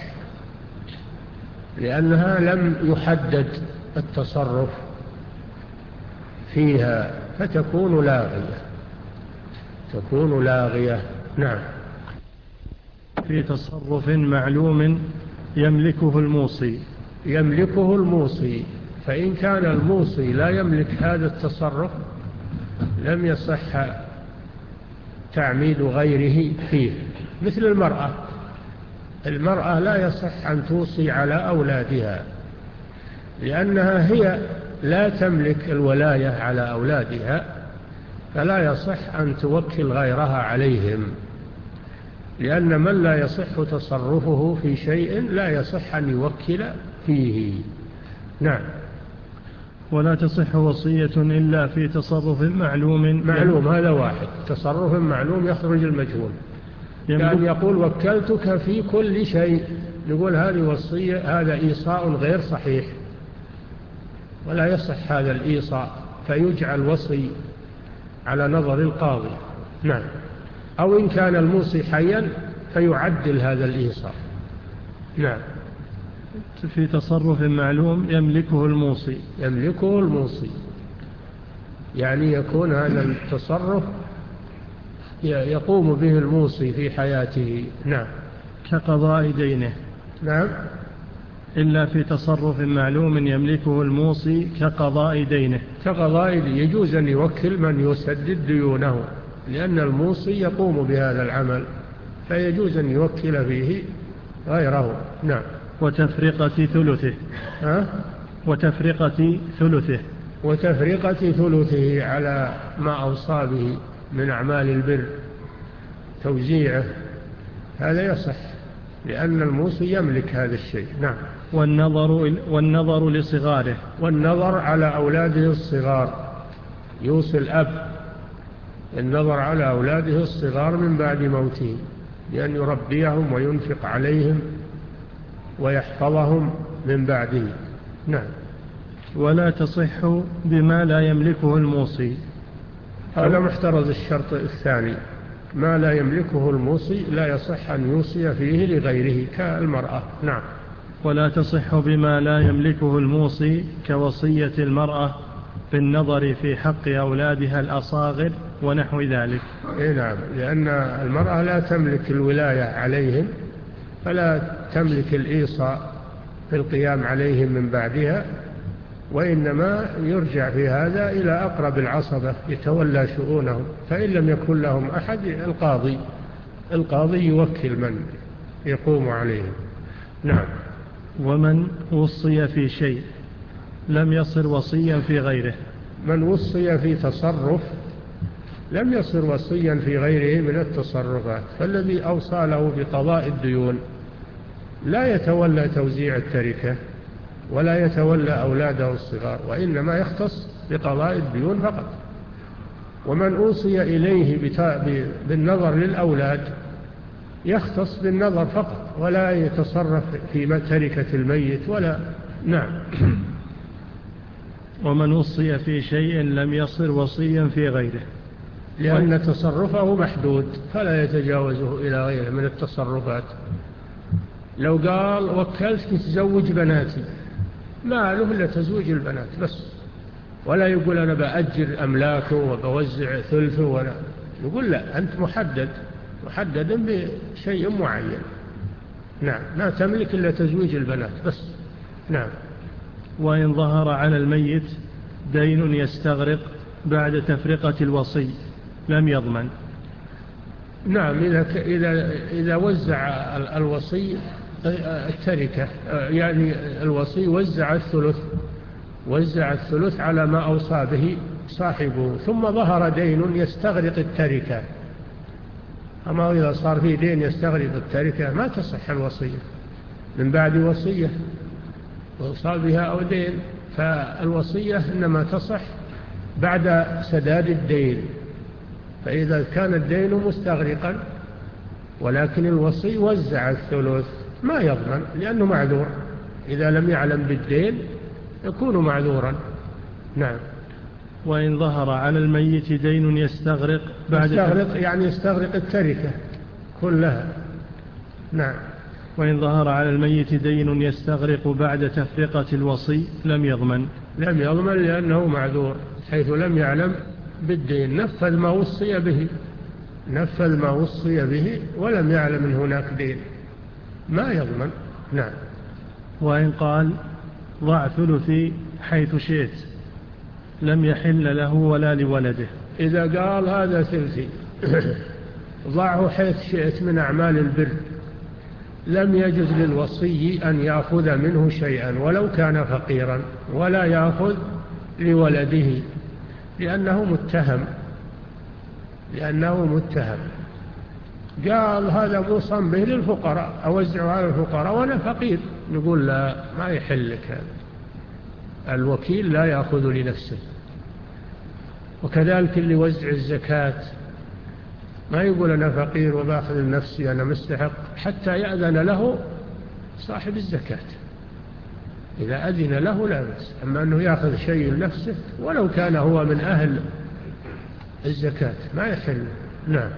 لأنها لم يحدد التصرف فيها فتكون لاغية، تكون لاغية. نعم. في تصرف معلوم يملكه الموصي. يملكه الموصي، فإن كان الموصي لا يملك هذا التصرف لم يصح تعميد غيره فيه. مثل المرأة، المرأة لا يصح أن توصي على أولادها، لأنها هي لا تملك الولاية على أولادها، فلا يصح أن توكل غيرها عليهم، لأن من لا يصح تصرفه في شيء لا يصح أن يوكل فيه. نعم. ولا تصح وصية إلا في تصرف معلوم. معلوم هذا واحد، تصرف معلوم يخرج المجهول، كان يقول وكلتك في كل شيء، نقول هذه وصية، هذا إيصاء غير صحيح، ولا يصح هذا الإيصاء، فيجعل وصي على نظر القاضي. نعم. أو إن كان الموصي حيا فيعدل هذا الإيصاء. نعم. في تصرف معلوم يملكه الموصي. يملكه الموصي يعني يكون هذا التصرف يقوم به الموصي في حياته. نعم. كقضاء دينه. نعم. إلا في تصرف معلوم يملكه الموصي كقضاء دينه. كقضاء دينه يجوز أن يوكل من يسدد ديونه، لأن الموصي يقوم بهذا العمل، فيجوز أن يوكل فيه غيره. نعم. وتفرقة ثلثه. ها؟ وتفرقة ثلثه. وتفرقة ثلثه على ما أوصى به من أعمال البر، توزيعه، هذا يصح، لأن الموصي يملك هذا الشيء. نعم. والنظر, والنظر لصغاره. والنظر على أولاده الصغار، يوصي الأب النظر على أولاده الصغار من بعد موته، لأن يربيهم وينفق عليهم ويحفظهم من بعده. نعم. ولا تصح بما لا يملكه الموصي. هذا محترز الشرط الثاني، ما لا يملكه الموصي لا يصح أن يوصي فيه لغيره كالمرأة. نعم. ولا تصح بما لا يملكه الموصي كوصية المرأة بالنظر في حق أولادها الأصاغر ونحو ذلك. إيه نعم، لأن المرأة لا تملك الولاية عليهم، فلا تملك الإيصاء في القيام عليهم من بعدها، وإنما يرجع في هذا إلى أقرب العصبة يتولى شؤونهم، فإن لم يكن لهم أحد القاضي القاضي يوكل من يقوم عليهم. نعم. ومن وصي في شيء لم يصر وصيا في غيره. من وصي في تصرف لم يصر وصيا في غيره من التصرفات، فالذي أوصى له بقضاء الديون لا يتولى توزيع التركة ولا يتولى أولاده الصغار، وإنما يختص بقضاء الديون فقط. ومن أوصي إليه بالنظر للأولاد يختص بالنظر فقط، ولا يتصرف في تركة الميت ولا. نعم. ومن وصي في شيء لم يصر وصيا في غيره، لأن تصرفه محدود فلا يتجاوزه إلى غيره من التصرفات. لو قال وكلتك تزوج بناتي، ما له إلا تزويج البنات بس، ولا يقول أنا بأجر أملاكه وبوزع ثلثه، ولا يقول لا، أنت محدد محدد بشيء معين. نعم. ما تملك إلا تزويج البنات بس. نعم. وإن ظهر على الميت دين يستغرق بعد تفرقة الوصي لم يضمن. نعم. إذا, إذا, إذا وزع الوصي التركة، يعني الوصي وزع الثلث وزع الثلث على ما أوصى به صاحبه، ثم ظهر دين يستغرق التركة، أما إذا صار فيه دين يستغرق التركة ما تصح الوصية من بعد وصية وصى بها أو دين، فالوصية إنما تصح بعد سداد الدين. فإذا كان الدين مستغرقا ولكن الوصي وزع الثلث ما يضمن لأنه معذور، إذا لم يعلم بالدين يكون معذورا. نعم. وإن ظهر على الميت دين يستغرق بعد يستغرق يعني يستغرق التركة كلها. نعم. وإن ظهر على الميت دين يستغرق بعد تفرقة الوصي لم يضمن. لم يضمن لأنه معذور، حيث لم يعلم بالدين، نفذ ما وصي به نفذ ما وصي به ولم يعلم من هناك دين، ما يضمن. نعم. وإن قال ضع ثلثي حيث شئت لم يحل له ولا لولده. إذا قال هذا ثلثي ضعه حيث شئت من أعمال البر، لم يجوز للوصي أن يأخذ منه شيئا ولو كان فقيرا، ولا يأخذ لولده لأنه متهم لأنه متهم قال هذا موصى به للفقراء أوزعه على الفقراء وأنا فقير، نقول لا، ما يحل لك هذا، الوكيل لا يأخذ لنفسه. وكذلك اللي وزع الزكاة ما يقول أنا فقير وباخذ لنفسي أنا مستحق، حتى يأذن له صاحب الزكاة، إذا أذن له لا بأس. أما أنه يأخذ شيء لنفسه ولو كان هو من أهل الزكاة ما يحل. نعم.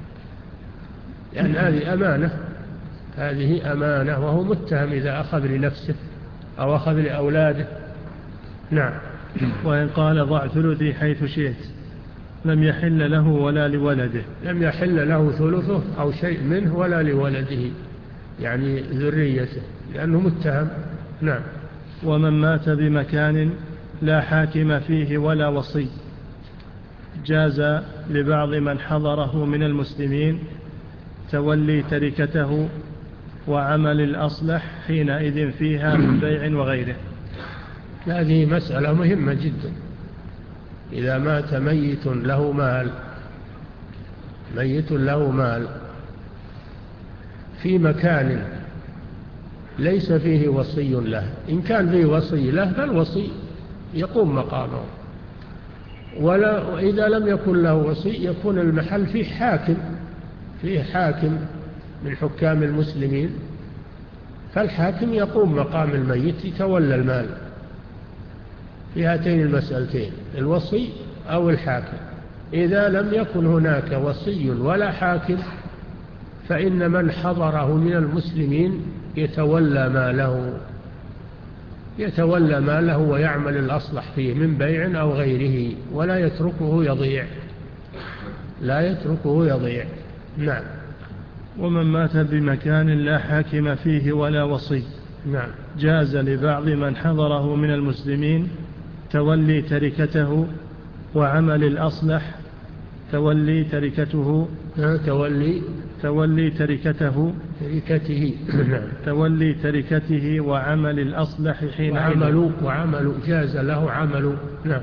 لأن هذه أمانة هذه أمانة وهو متهم إذا أخذ لنفسه أو أخذ لأولاده. نعم. وإن قال ضع ثلثي حيث شئت لم يحل له ولا لولده. لم يحل له ثلثه أو شيء منه ولا لولده يعني ذريته لأنه متهم. نعم. ومن مات بمكان لا حاكم فيه ولا وصي جاز لبعض من حضره من المسلمين تولي تركته وعمل الأصلح حينئذ فيها من بيع وغيره. هذه مسألة مهمة جدا. إذا مات ميت له مال ميت له مال في مكان ليس فيه وصي له، إن كان فيه وصي له فالوصي يقوم مقامه، ولا وإذا لم يكن له وصي يكون المحل فيه حاكم فيه حاكم من حكام المسلمين، فالحاكم يقوم مقام الميت يتولى المال في هاتين المسألتين، الوصي أو الحاكم. إذا لم يكن هناك وصي ولا حاكم فإن من حضره من المسلمين يتولى ماله يتولى ماله ويعمل الأصلح فيه من بيع أو غيره، ولا يتركه يضيع لا يتركه يضيع. نعم. ومن مات بمكان لا حاكم فيه ولا وصي نعم. جاز لبعض من حضره من المسلمين تولي تركته وعمل الأصلح تولي تركته تولي تولي تركته تركته نعم. تولي تركته وعمل الأصلح حين وعمل وعمل جاز له عمل. نعم.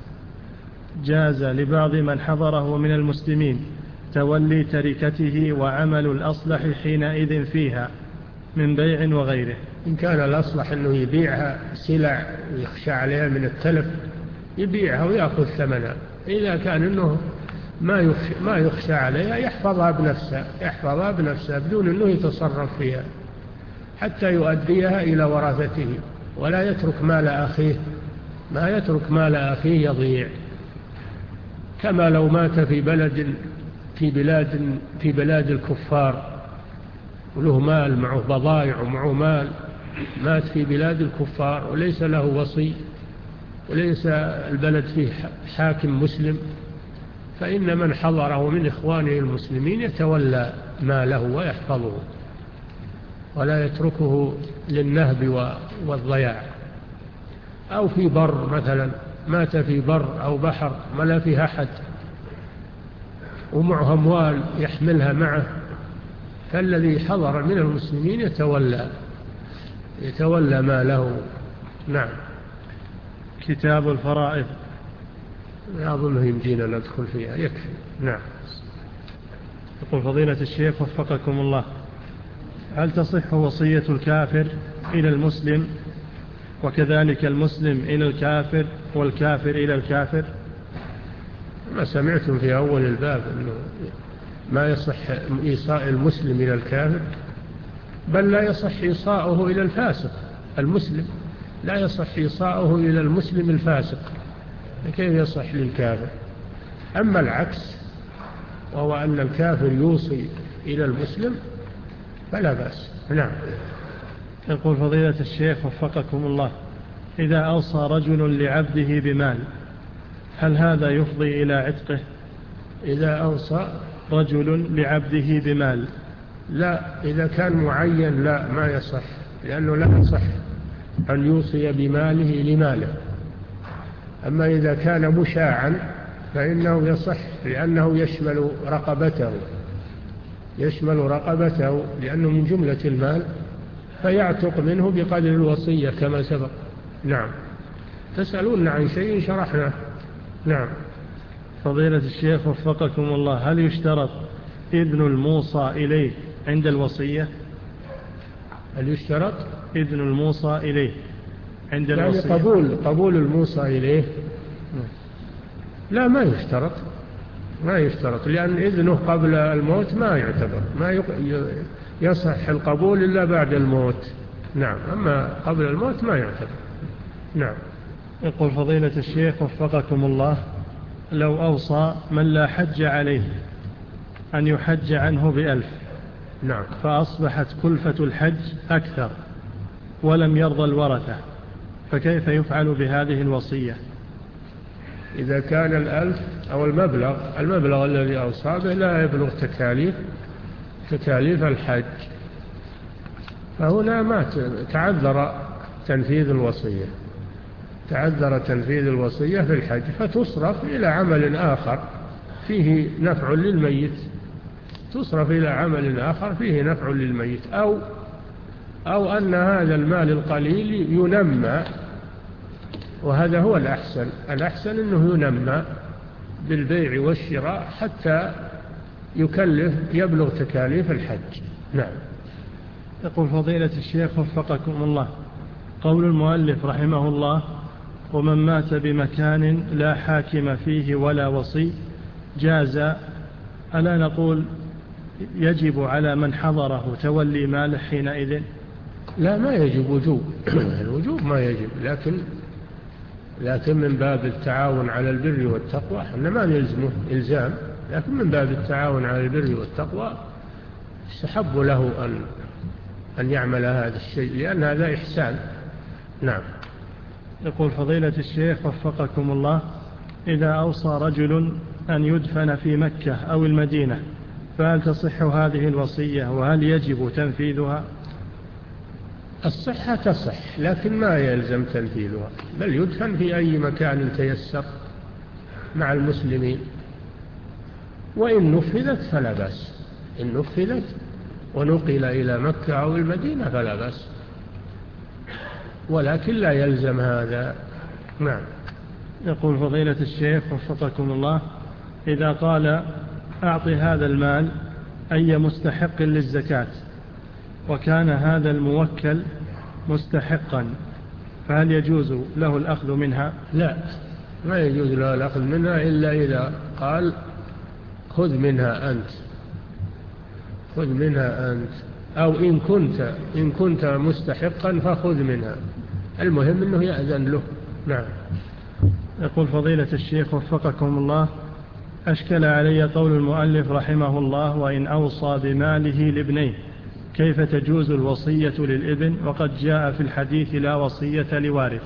جاز لبعض من حضره من المسلمين تولي تركته وعمل الأصلح حينئذ فيها من بيع وغيره. إن كان الأصلح أنه يبيعها سلع يخشى عليها من التلف يبيعها ويأخذ ثمنها، إذا كان أنه ما يخشى, ما يخشى عليها يحفظها بنفسها يحفظها بنفسها بدون أنه يتصرف فيها حتى يؤديها إلى ورثته، ولا يترك مال أخيه ما يترك مال أخيه يضيع. كما لو مات في بلد في بلاد في بلاد الكفار وله مال معه بضائع ومعه مال، مات في بلاد الكفار وليس له وصي وليس البلد فيه حاكم مسلم، فإن من حضره من إخوانه المسلمين يتولى ماله ويحفظه ولا يتركه للنهب والضياع. أو في بر مثلا مات في بر أو بحر ما لا فيها أحد ومعه أموال يحملها معه، فالذي حضر من المسلمين يتولى يتولى ماله. نعم. كتاب الفرائض أظنه يمدينا ندخل فيها يكفي. نعم. يقول فضيلة الشيخ وفقكم الله، هل تصح وصية الكافر إلى المسلم وكذلك المسلم إلى الكافر والكافر إلى الكافر؟ ما سمعتم في أول الباب أنه ما يصح إيصاء المسلم إلى الكافر؟ بل لا يصح إيصاؤه إلى الفاسق المسلم، لا يصح إيصاؤه إلى المسلم الفاسق، كيف يصح للكافر؟ أما العكس وهو أن الكافر يوصي إلى المسلم فلا بأس. نعم. يقول فضيلة الشيخ وفقكم الله: إذا أوصى رجل لعبده بمال هل هذا يفضي إلى عتقه؟ إذا أوصى رجل لعبده بمال، لا، إذا كان معين لا، ما يصح، لأنه لا يصح أن يوصي بماله لماله. أما إذا كان مشاعا فإنه يصح، لأنه يشمل رقبته يشمل رقبته لأنه من جملة المال، فيعتق منه بقدر الوصية كما سبق. نعم. تسألون عن شيء شرحنا. نعم. فضيلة الشيخ وفقكم الله: هل يشترط إذن الموصى إليه عند الوصية؟ هل يشترط إذن الموصى إليه عند يعني الوصية؟ قبول قبول الموصى إليه؟ لا، ما يشترط ما يشترط لأن إذنه قبل الموت ما يعتبر، ما يصح القبول إلا بعد الموت. نعم. أما قبل الموت ما يعتبر. نعم. يقول فضيلة الشيخ وفقكم الله: لو أوصى من لا حج عليه أن يحج عنه بألف، نعم، فأصبحت كلفة الحج أكثر ولم يرضى الورثة، فكيف يفعل بهذه الوصية؟ إذا كان الألف أو المبلغ المبلغ الذي أوصى به لا يبلغ تكاليف تكاليف الحج، فهنا ما تعذر تنفيذ الوصية تعذر تنفيذ الوصية في الحج، فتصرف إلى عمل آخر فيه نفع للميت تصرف إلى عمل آخر فيه نفع للميت أو أو أن هذا المال القليل ينمى، وهذا هو الأحسن الأحسن أنه ينمى بالبيع والشراء حتى يكلف يبلغ تكاليف الحج. نعم. يقول فضيلة الشيخ وفقكم الله: قول المؤلف رحمه الله: ومن مات بمكان لا حاكم فيه ولا وصي جاز، ألا نقول يجب على من حضره تولي ماله حينئذ؟ لا، ما يجب وجوب الوجوب ما يجب، لكن لكن من باب التعاون على البر والتقوى، إحنا ما نلزمه إلزام، لكن من باب التعاون على البر والتقوى يستحب له أن أن يعمل هذا الشيء، لأن هذا إحسان. نعم. يقول فضيلة الشيخ وفقكم الله: إذا أوصى رجل أن يدفن في مكة أو المدينة فهل تصح هذه الوصية وهل يجب تنفيذها؟ الصحة تصح، لكن ما يلزم تنفيذها، بل يدفن في أي مكان تيسر مع المسلمين، وإن نفذت فلا بأس، إن نفذت ونقل إلى مكة أو المدينة فلا بأس، ولكن لا يلزم هذا. نعم. يقول فضيلة الشيخ وفقكم الله: إذا قال أعطي هذا المال أي مستحق للزكاة وكان هذا الموكل مستحقا فهل يجوز له الأخذ منها؟ لا، ما يجوز له الأخذ منها إلا إذا قال خذ منها أنت خذ منها أنت أو إن كنت إن كنت مستحقا فخذ منها، المهم أنه يأذن له. نعم. يقول فضيلة الشيخ وفقكم الله: أشكل علي قول المؤلف رحمه الله: وإن أوصى بماله لابنيه، كيف تجوز الوصية للابن وقد جاء في الحديث لا وصية لوارث؟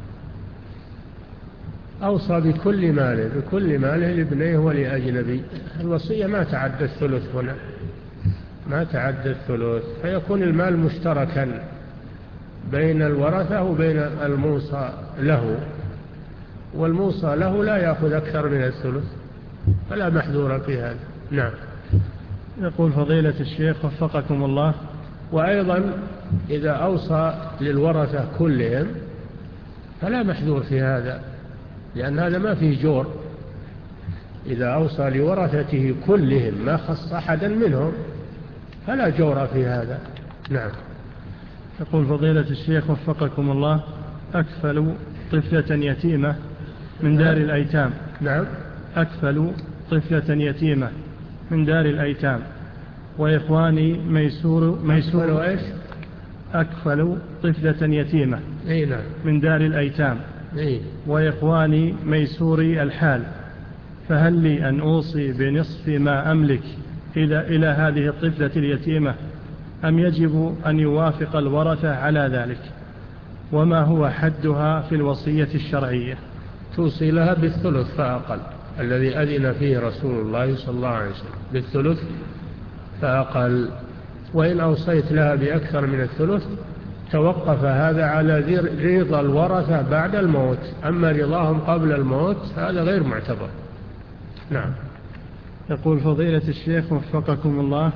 أوصى بكل ماله بكل ماله لابنيه ولأجنبي، الوصية ما تعدى الثلث هنا ما تعدى الثلث، فيكون المال مشتركا بين الورثة وبين الموصى له، والموصى له لا يأخذ أكثر من الثلث، فلا محذور في هذا. نعم. يقول فضيلة الشيخ وفقكم الله: وأيضا إذا أوصى للورثة كلهم فلا محذور في هذا، لأن هذا ما فيه جور، إذا أوصى لورثته كلهم ما خص أحدا منهم فلا جور في هذا. نعم. يقول فضيلة الشيخ وفقكم الله: أكفل طفلة يتيمة من دار الأيتام. نعم. أكفل طفلة يتيمة من دار الأيتام وإخواني ميسور ميسور إيش؟ أكفل طفلة يتيمة أي نعم من دار الأيتام أي. وإخواني ميسوري الحال، فهل لي أن أوصي بنصف ما أملك إلى, إلى هذه الطفلة اليتيمة أم يجب أن يوافق الورثة على ذلك؟ وما هو حدها في الوصية الشرعية؟ توصي لها بالثلث فأقل الذي أذن فيه رسول الله صلى الله عليه وسلم، بالثلث فأقل. وإن أوصيت لها بأكثر من الثلث توقف هذا على رضا الورثة بعد الموت، أما رضاهم قبل الموت هذا غير معتبر. نعم. يقول فضيلة الشيخ وفقكم الله،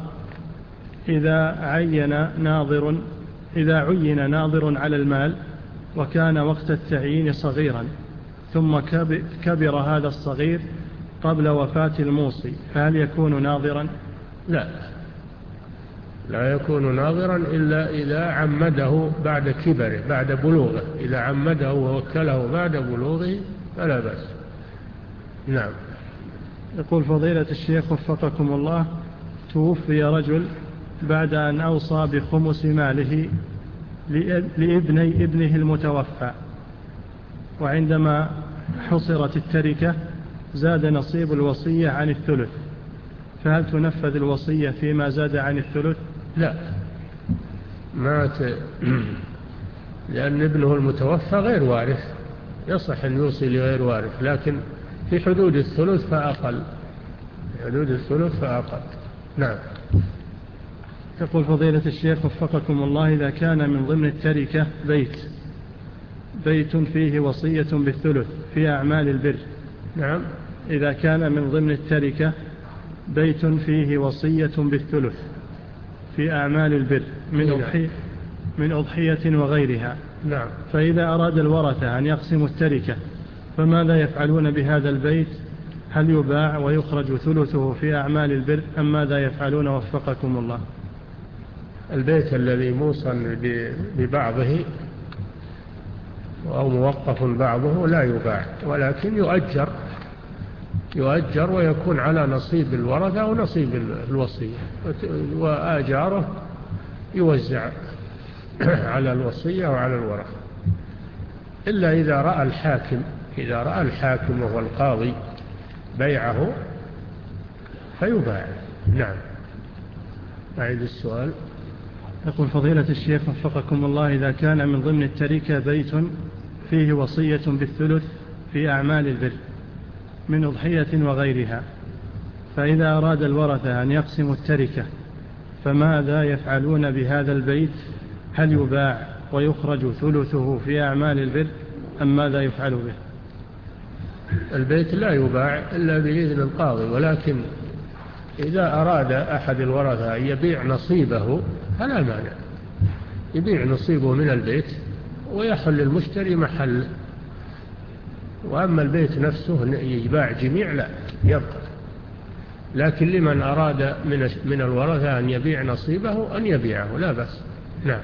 إذا عين ناظر إذا عين ناظر على المال وكان وقت التعيين صغيرا ثم كبر هذا الصغير قبل وفاة الموصي، فهل يكون ناظرا؟ لا، لا يكون ناظرا إلا إذا عمده بعد كبره بعد بلوغه، إذا عمده ووكله بعد بلوغه فلا بأس. نعم. يقول فضيلة الشيخ وفقكم الله، توفي رجل بعد أن أوصى بخمس ماله لابني ابنه المتوفى، وعندما حصرت التركة زاد نصيب الوصية عن الثلث، فهل تنفذ الوصية فيما زاد عن الثلث؟ لا، مات لأن ابنه المتوفى غير وارث، يصح أن يوصي لغير وارث، لكن في حدود الثلث فأقل، في حدود الثلث فأقل. نعم. يقول فضيلة الشيخ وفقكم الله، إذا كان من ضمن التركة بيت بيت فيه وصية بالثلث في أعمال البر. نعم. إذا كان من ضمن التركة بيت فيه وصية بالثلث في أعمال البر من أضحية, من أضحية وغيرها. نعم. فإذا أراد الورثة أن يقسموا التركة فماذا يفعلون بهذا البيت؟ هل يباع ويخرج ثلثه في أعمال البر أم ماذا يفعلون وفقكم الله؟ البيت الذي موصى ببعضه أو موقف بعضه لا يباع، ولكن يؤجر يؤجر ويكون على نصيب الورثة أو نصيب الوصية، وآجاره يوزع على الوصية وعلى الورثة، إلا إذا رأى الحاكم إذا رأى الحاكم وهو القاضي بيعه فيباع. نعم. أعيد السؤال. يقول فضيلة الشيخ وفقكم الله، إذا كان من ضمن التركة بيت فيه وصية بالثلث في أعمال البر من أضحية وغيرها، فإذا أراد الورثة أن يقسموا التركة فماذا يفعلون بهذا البيت؟ هل يباع ويخرج ثلثه في أعمال البر أم ماذا يفعل به؟ البيت لا يباع إلا بإذن القاضي، ولكن إذا أراد أحد الورثة أن يبيع نصيبه فلا مانع، يبيع نصيبه من البيت ويحل المشتري محله. وأما البيت نفسه يباع جميع لا يبقى، لكن لمن أراد من من الورثة أن يبيع نصيبه أن يبيعه لا بأس. نعم.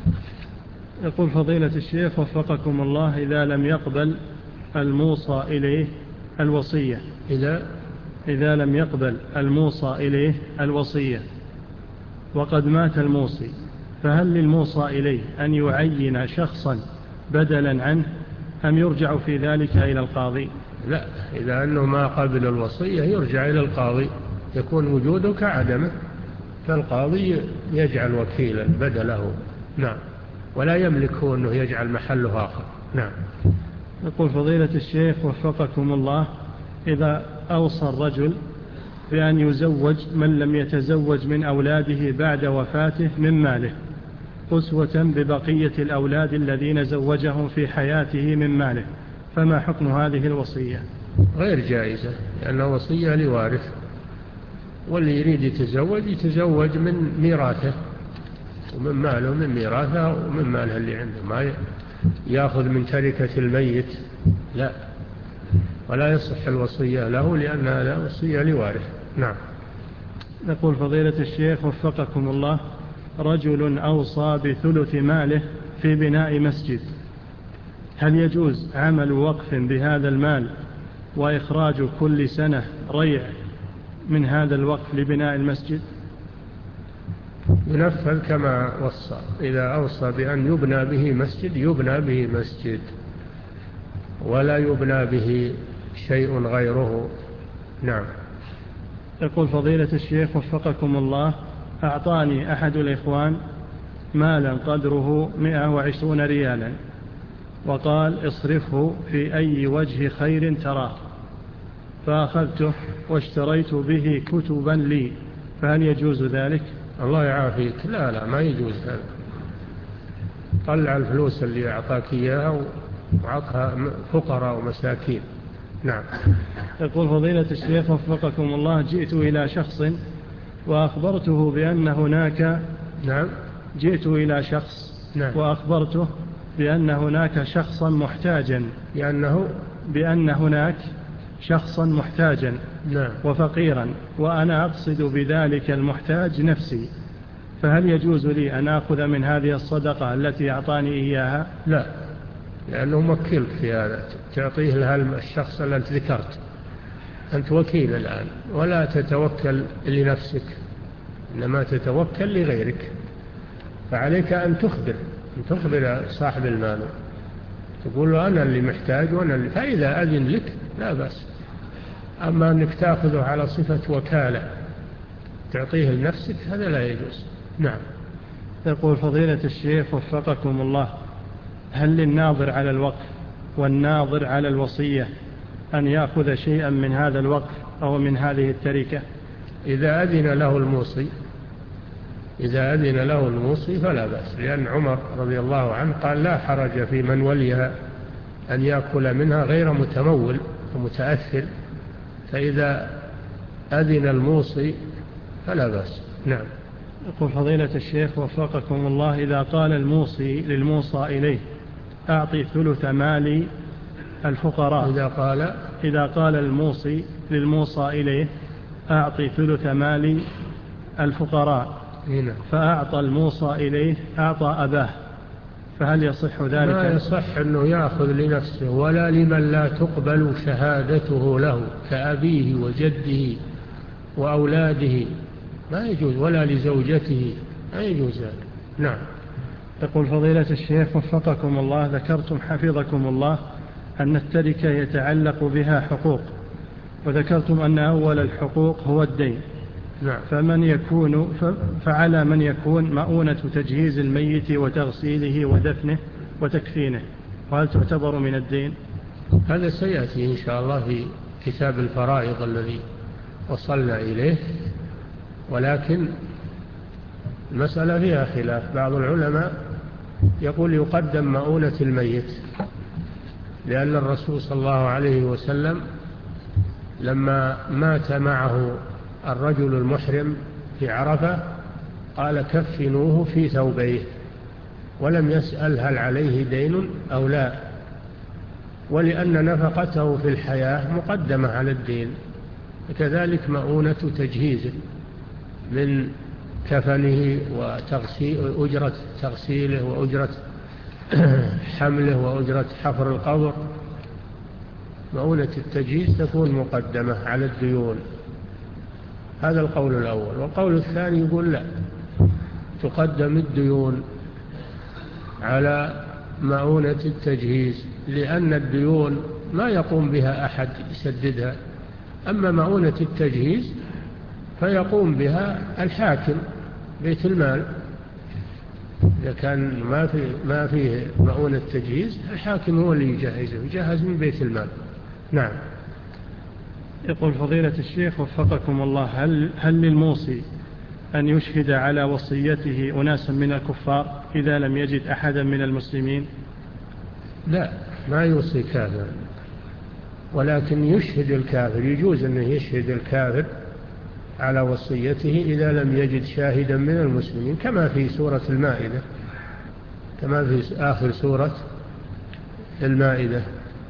يقول فضيلة الشيخ وفقكم الله، إذا لم يقبل الموصى إليه الوصية إذا إذا لم يقبل الموصى إليه الوصية وقد مات الموصي، فهل للموصى إليه أن يعين شخصا بدلا عنه أم يرجع في ذلك إلى القاضي؟ لا، إذا أنه ما قبل الوصية يرجع إلى القاضي، يكون وجوده كعدمه، فالقاضي يجعل وكيلا بدله. نعم. ولا يملكه أنه يجعل محله آخر. نعم. يقول فضيلة الشيخ وفقكم الله، إذا أوصى الرجل بأن يزوج من لم يتزوج من أولاده بعد وفاته من ماله أسوة ببقية الأولاد الذين زوجهم في حياته من ماله، فما حكم هذه الوصية؟ غير جائزة، لأنها وصية لوارث، واللي يريد يتزوج يتزوج من ميراثه ومن ماله من ميراثه ومن ماله اللي عنده، ما يأخذ من تركة الميت، لا، ولا يصح الوصية له لأنها لا وصية لوارث. نعم. يقول فضيلة الشيخ وفقكم الله، رجل أوصى بثلث ماله في بناء مسجد، هل يجوز عمل وقف بهذا المال وإخراج كل سنة ريع من هذا الوقف لبناء المسجد؟ ينفذ كما وصى. إذا أوصى بأن يبنى به مسجد يبنى به مسجد ولا يبنى به شيء غيره. نعم. يقول فضيلة الشيخ وفقكم الله، أعطاني أحد الإخوان مالا قدره مئة وعشرون ريالا وقال اصرفه في أي وجه خير تراه، فأخذته واشتريت به كتبا لي، فهل يجوز ذلك؟ الله يعافيك. لا لا ما يجوز هذا. طلع الفلوس اللي أعطاك إياها وعطها فقراء ومساكين. نعم. يقول فضيلة الشيخ وفقكم الله، جئت إلى شخص وأخبرته بأن هناك نعم جئت إلى شخص نعم. وأخبرته بأن هناك شخصا محتاجا لأنه بأن هناك شخصا محتاجا نعم. وفقيرا، وأنا أقصد بذلك المحتاج نفسي، فهل يجوز لي أن أخذ من هذه الصدقة التي أعطاني إياها؟ لا، لأنه موكلك في هذا، تعطيه لها الشخص الذي أنت ذكرت، أنت وكيل الآن ولا تتوكل لنفسك إنما تتوكل لغيرك، فعليك أن تخبر أن تخبر صاحب المال، تقول له أنا اللي محتاج وأنا اللي، فإذا أذن لك لا بأس. أما أنك تأخذه على صفة وكالة تعطيه لنفسك هذا لا يجوز. نعم. يقول فضيلة الشيخ وفقكم الله، هل للناظر على الوقف والناظر على الوصية أن يأخذ شيئا من هذا الوقف أو من هذه التركة؟ إذا أذن له الموصي إذا أذن له الموصي فلا بأس، لأن عمر رضي الله عنه قال لا حرج في من وليها أن يأكل منها غير متمول ومتأثر، فإذا أذن الموصي فلا بأس. نعم. يقول فضيلة الشيخ وفقكم الله، إذا قال الموصي للموصى إليه أعطي ثلث مالي الفقراء إذا قال إذا قال الموصي للموصى إليه أعطي ثلث مالي الفقراء هنا. فأعطى الموصى إليه أعطى أباه، فهل يصح ذلك؟ ما يصح أنه يأخذ لنفسه ولا لمن لا تقبل شهادته له كأبيه وجده وأولاده، ما يجوز، ولا لزوجته، ما يجوز ذلك. نعم. يقول فضيلة الشيخ وفقكم الله، ذكرتم حفظكم الله أن التركة يتعلق بها حقوق، وذكرتم أن أول الحقوق هو الدين. نعم. فمن يكون فعلى من يكون مؤونة تجهيز الميت وتغسيله ودفنه وتكفينه، وهل تعتبر من الدين؟ هذا سيأتي إن شاء الله في كتاب الفرائض الذي وصلنا إليه، ولكن المسألة فيها خلاف. بعض العلماء يقول يقدم مؤونة الميت، لأن الرسول صلى الله عليه وسلم لما مات معه الرجل المحرم في عرفة قال كفنوه في ثوبيه، ولم يسأل هل عليه دين أو لا، ولأن نفقته في الحياة مقدمة على الدين. وكذلك مؤونة تجهيزه من كفنه وأجرة تغسيله وأجرة حمله وأجرة حفر القبر، مؤونة التجهيز تكون مقدمة على الديون. هذا القول الأول. والقول الثاني يقول لا، تقدم الديون على مؤونة التجهيز، لأن الديون ما يقوم بها أحد يسددها، أما مؤونة التجهيز فيقوم بها الحاكم بيت المال. إذا كان ما في ما فيه مؤونة تجهيز الحاكم هو اللي يجهزه، يجهز من بيت المال. نعم. يقول فضيلة الشيخ وفقكم الله، هل هل للموصي أن يشهد على وصيته أناسا من الكفار إذا لم يجد أحدا من المسلمين؟ لا، ما يوصي كافر، ولكن يشهد الكافر، يجوز أنه يشهد الكافر على وصيته إذا لم يجد شاهدا من المسلمين، كما في سورة المائدة، كما في آخر سورة المائدة: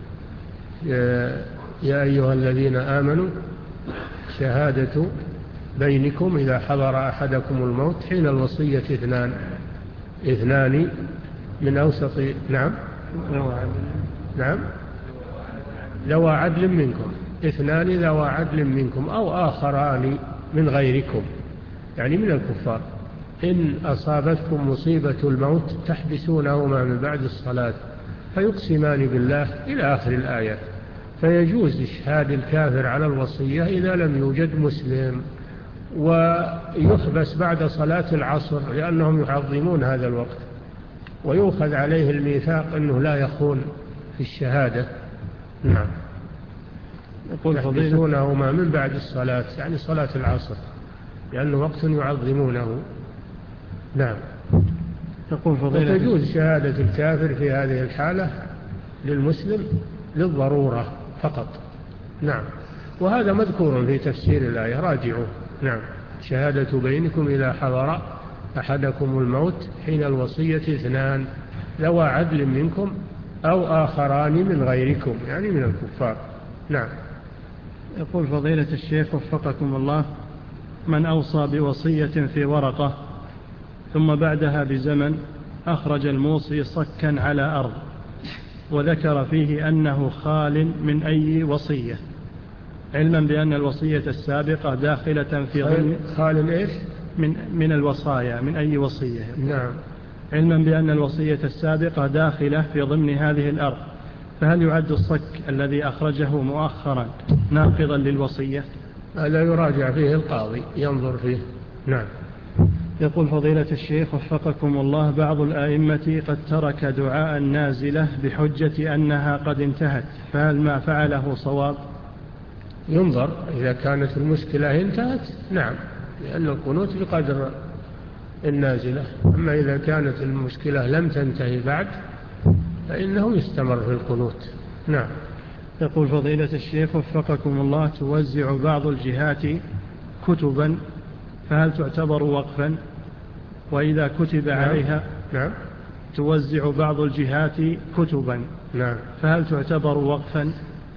يا أيها الذين آمنوا شهادة بينكم إذا حضر أحدكم الموت حين الوصية اثنان اثنان من أوسط نعم نعم ذو عدل منكم، اثنان ذو عدل منكم أو آخران من غيركم، يعني من الكفار، إن أصابتكم مصيبة الموت تحبسونهما من بعد الصلاة فيقسمان بالله إلى آخر الآية. فيجوز إشهاد الكافر على الوصية إذا لم يوجد مسلم، ويحبس بعد صلاة العصر لأنهم يعظمون هذا الوقت، ويؤخذ عليه الميثاق أنه لا يخون في الشهادة. نعم. يحبسونهما من بعد الصلاة يعني صلاة العصر لأنه وقت يعظمونه. نعم. تقول فضيلة وتجوز شهادة الكافر في هذه الحالة للمسلم للضرورة فقط. نعم. وهذا مذكور في تفسير الآية، راجعوه. نعم. شهادة بينكم إذا حضر أحدكم الموت حين الوصية اثنان ذوى عدل منكم أو آخران من غيركم يعني من الكفار. نعم. يقول فضيلة الشيخ وفقكم الله: من أوصى بوصية في ورقة ثم بعدها بزمن أخرج الموصي صكا على أرض وذكر فيه أنه خال من أي وصية، علما بأن الوصية السابقة داخلة في ضمن خال إيش؟ من, من الوصايا من أي وصية. نعم. علما بأن الوصية السابقة داخلة في ضمن هذه الأرض، فهل يعد الصك الذي أخرجه مؤخرا ناقضا للوصية؟ هذا يراجع فيه القاضي ينظر فيه. نعم. يقول فضيلة الشيخ وفقكم الله: بعض الآئمة قد ترك دعاء النازلة بحجة أنها قد انتهت، فهل ما فعله صواب؟ ينظر إذا كانت المشكلة انتهت نعم، لأن القنوت بقدر النازلة. أما إذا كانت المشكلة لم تنتهي بعد فإنه يستمر في القنوت. نعم. يقول فضيلة الشيخ وفقكم الله: توزع بعض الجهات كتبا، فهل تعتبر وقفا؟ وإذا كتب نعم. عليها نعم. توزع بعض الجهات كتبا، نعم. فهل تعتبر وقفا؟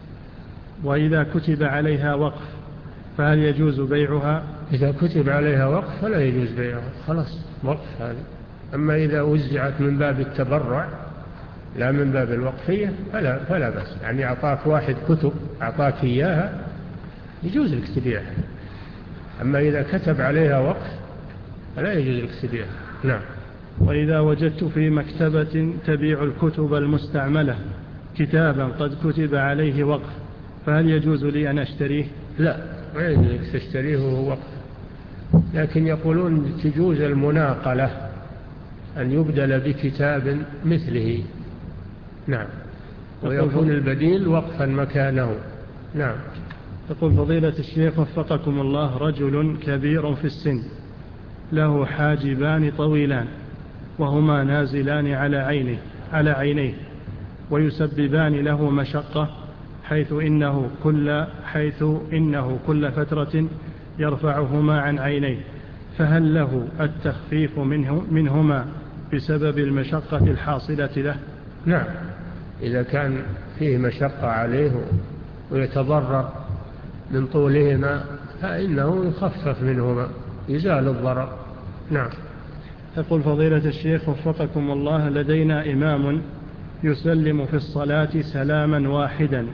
وإذا كتب عليها وقف فهل يجوز بيعها؟ إذا كتب عليها وقف فلا يجوز بيعها، خلاص وقف هذا. أما إذا وزعت من باب التبرع لا من باب الوقفية فلا, فلا بس، يعني أعطاك واحد كتب أعطاك إياها يجوز لك تبيعها. أما إذا كتب عليها وقف فلا يجوز لك تبيعها. نعم. وإذا وجدت في مكتبة تبيع الكتب المستعملة كتابا قد كتب عليه وقف، فهل يجوز لي أن أشتريه؟ لا، ما يجوز لك تشتريه وهو وقف، لكن يقولون تجوز المناقلة أن يبدل بكتاب مثله. نعم. ويكون البديل وقفا مكانه. نعم. يقول فضيلة الشيخ وفقكم الله: رجل كبير في السن له حاجبان طويلان وهما نازلان على عينه على عينيه ويسببان له مشقة، حيث إنه كل حيث إنه كل فترة يرفعهما عن عينيه، فهل له التخفيف منه منهما بسبب المشقة الحاصلة له؟ نعم. إذا كان فيه مشقة عليه ويتضرر من طولهما فإنه يخفف منهما يزال الضرر. نعم. يقول فضيلة الشيخ وفقكم الله: لدينا إمام يسلم في الصلاة سلاما واحدا،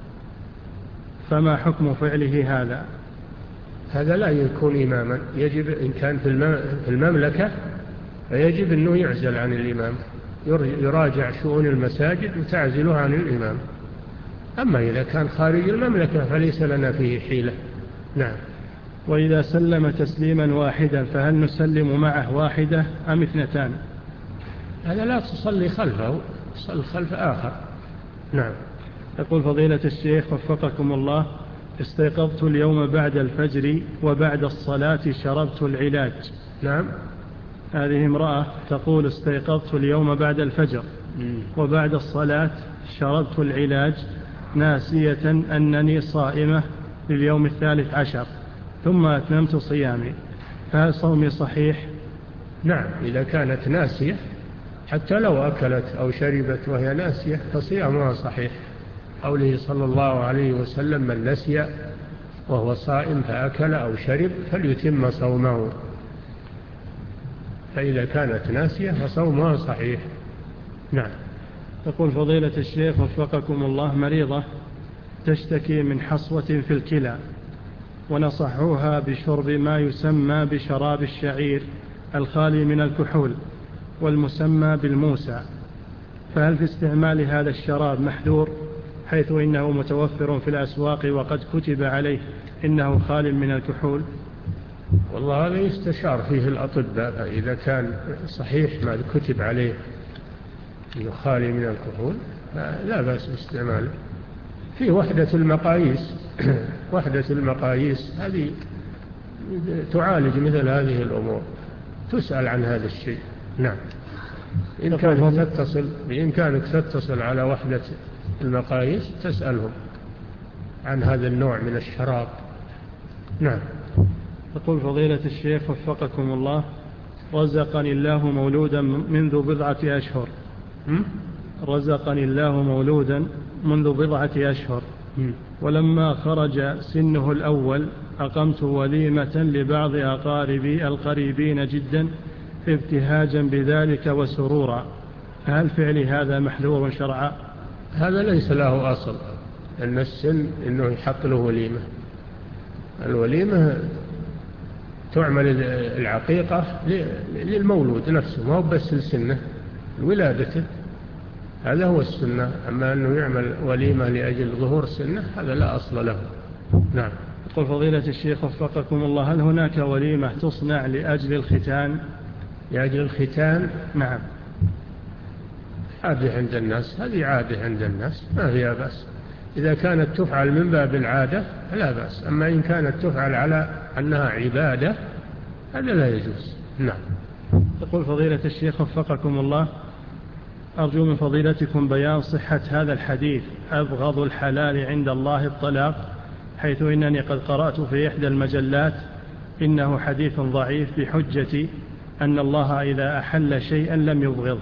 فما حكم فعله هذا؟ هذا لا يكون إماما، يجب إن كان في المملكة فيجب أنه يعزل عن الإمام، يراجع شؤون المساجد وتعزله عن الإمام. أما إذا كان خارج المملكة فليس لنا فيه حيلة. نعم. وإذا سلم تسليما واحدا فهل نسلم معه واحدة أم اثنتان؟ هذا لا تصلي خلفه، تصلي خلف آخر. نعم. يقول فضيلة الشيخ وفقكم الله: استيقظت اليوم بعد الفجر وبعد الصلاة شربت العلاج. نعم. هذه امرأة تقول: استيقظت اليوم بعد الفجر وبعد الصلاة شربت العلاج ناسية أنني صائمة لليوم الثالث عشر، ثم أتممت صيامي، فهل صومي صحيح؟ نعم. إذا كانت ناسية حتى لو أكلت أو شربت وهي ناسية فصيامها صحيح. قوله صلى الله عليه وسلم: من نسي وهو صائم فأكل أو شرب فليتم صومه. فإذا كانت ناسية فصومها صحيح. نعم. يقول فضيلة الشيخ وفقكم الله: مريضة تشتكي من حصوة في الكلى ونصحوها بشرب ما يسمى بشراب الشعير الخالي من الكحول والمسمى بالموسى، فهل في استعمال هذا الشراب محذور حيث إنه متوفر في الأسواق وقد كتب عليه إنه خال من الكحول؟ والله هذا يستشار فيه الأطباء، إذا كان صحيح ما كتب عليه إنه خالي من الكحول لا بأس باستعماله. في وحدة المقاييس وحدة المقاييس هذه تعالج مثل هذه الأمور، تسأل عن هذا الشيء. نعم، بإمكانك تتصل بإمكانك تتصل على وحدة المقاييس تسألهم عن هذا النوع من الشراب. نعم. يقول فضيلة الشيخ وفقكم الله: رزقني الله مولودا منذ بضعة أشهر رزقني الله مولودا منذ بضعة أشهر ولما خرج سنه الأول أقمت وليمة لبعض أقاربي القريبين جدا ابتهاجا بذلك وسرورا، هل فعل هذا محذور شرعا؟ هذا ليس له أصل، أن السن إنه يحط له وليمة. الوليمة تعمل العقيقة للمولود نفسه، ما هو بس السنة ولادته، هذا هو السنة. أما أنه يعمل وليمة لأجل ظهور السنة هذا لا أصل له. نعم. يقول فضيلة الشيخ وفقكم الله: هل هناك وليمة تصنع لأجل الختان؟ لأجل الختان؟ نعم. عادة عند الناس، هذه عادة عند الناس ما فيها بأس. إذا كانت تفعل من باب العادة لا بأس، أما إن كانت تفعل على أنها عبادة هذا لا يجوز. نعم. يقول فضيلة الشيخ وفقكم الله: أرجو من فضيلتكم بيان صحة هذا الحديث: أبغض الحلال عند الله الطلاق، حيث إنني قد قرأت في إحدى المجلات إنه حديث ضعيف بحجة أن الله إذا أحل شيئا لم يبغضه.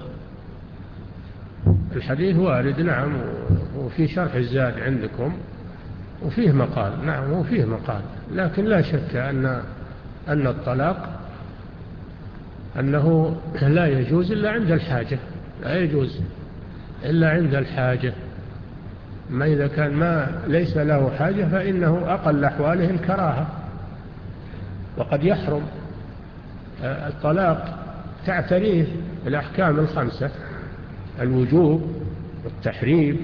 الحديث وارد نعم، وفي شرح الزاد عندكم وفيه مقال. نعم وفيه مقال، لكن لا شك أن أن الطلاق أنه لا يجوز إلا عند الحاجة، لا يجوز إلا عند الحاجة. ما إذا كان ما ليس له حاجة فإنه أقل أحواله الكراهة، وقد يحرم. الطلاق تعتريه الأحكام الخمسة: الوجوب والتحريم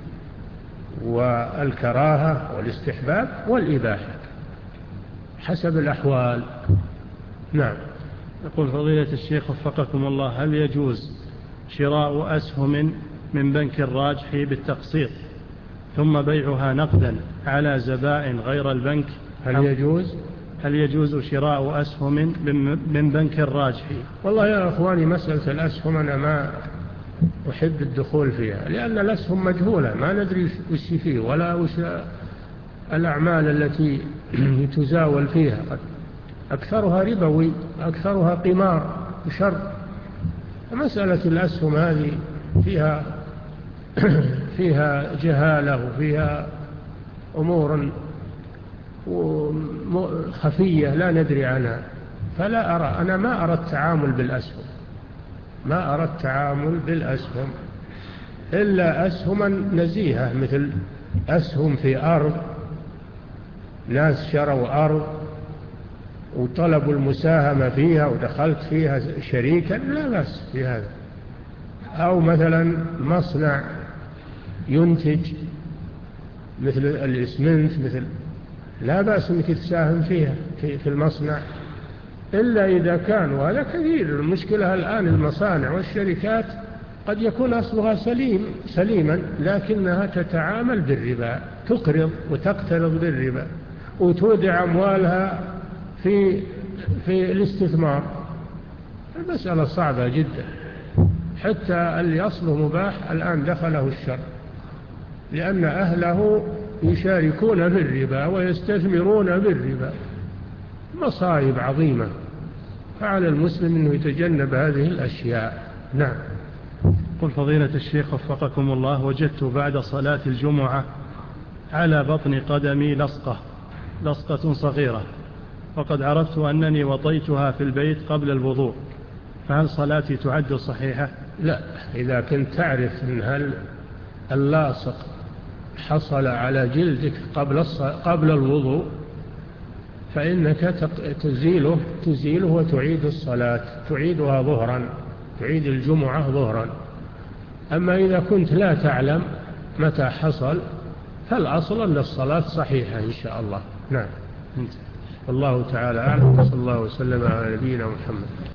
والكراهة والاستحباب والإباحة حسب الأحوال. نعم. يقول فضيلة الشيخ وفقكم الله: هل يجوز شراء أسهم من بنك الراجح بالتقسيط ثم بيعها نقدا على زبائن غير البنك؟ هل يجوز هل يجوز شراء أسهم من بنك الراجح؟ والله يا أخواني مسألة الأسهم أنا ما أحب الدخول فيها، لأن الأسهم مجهولة، ما ندري وش فيه ولا وش الأعمال التي تزاول فيها، أكثرها ربوي، أكثرها قمار وشر. مسألة الأسهم هذه فيها فيها جهالة وفيها أمور خفية لا ندري عنها، فلا أرى أنا ما أرى التعامل بالأسهم، ما أرى التعامل بالأسهم إلا أسهما نزيهة، مثل أسهم في أرض، ناس شروا أرض وطلبوا المساهمة فيها ودخلت فيها شريكا لا بأس في هذا. أو مثلا مصنع ينتج مثل الإسمنت مثل، لا بأس أنك تساهم فيها في المصنع، إلا إذا كان، وهذا كثير. المشكلة الآن المصانع والشركات قد يكون أصلها سليم سليما لكنها تتعامل بالربا، تقرض وتقترض بالربا وتودع أموالها في في الاستثمار. المسألة صعبة جدا، حتى اللي أصله مباح الآن دخله الشر، لأن أهله يشاركون بالربا ويستثمرون بالربا. مصائب عظيمة، فعلى المسلم أنه يتجنب هذه الأشياء. نعم. قل فضيلة الشيخ وفقكم الله: وجدت بعد صلاة الجمعة على بطن قدمي لصقة لصقة صغيرة، وقد عرفت أنني وطيتها في البيت قبل الوضوء، فهل صلاتي تعد صحيحة؟ لا، إذا كنت تعرف أن هل اللاصق حصل على جلدك قبل قبل الوضوء فإنك تزيله تزيله وتعيد الصلاة، تعيدها ظهرا، تعيد الجمعة ظهرا. أما إذا كنت لا تعلم متى حصل فالأصل أن الصلاة صحيحة إن شاء الله. نعم. الله تعالى أعلم، صلى الله وسلم على نبينا محمد.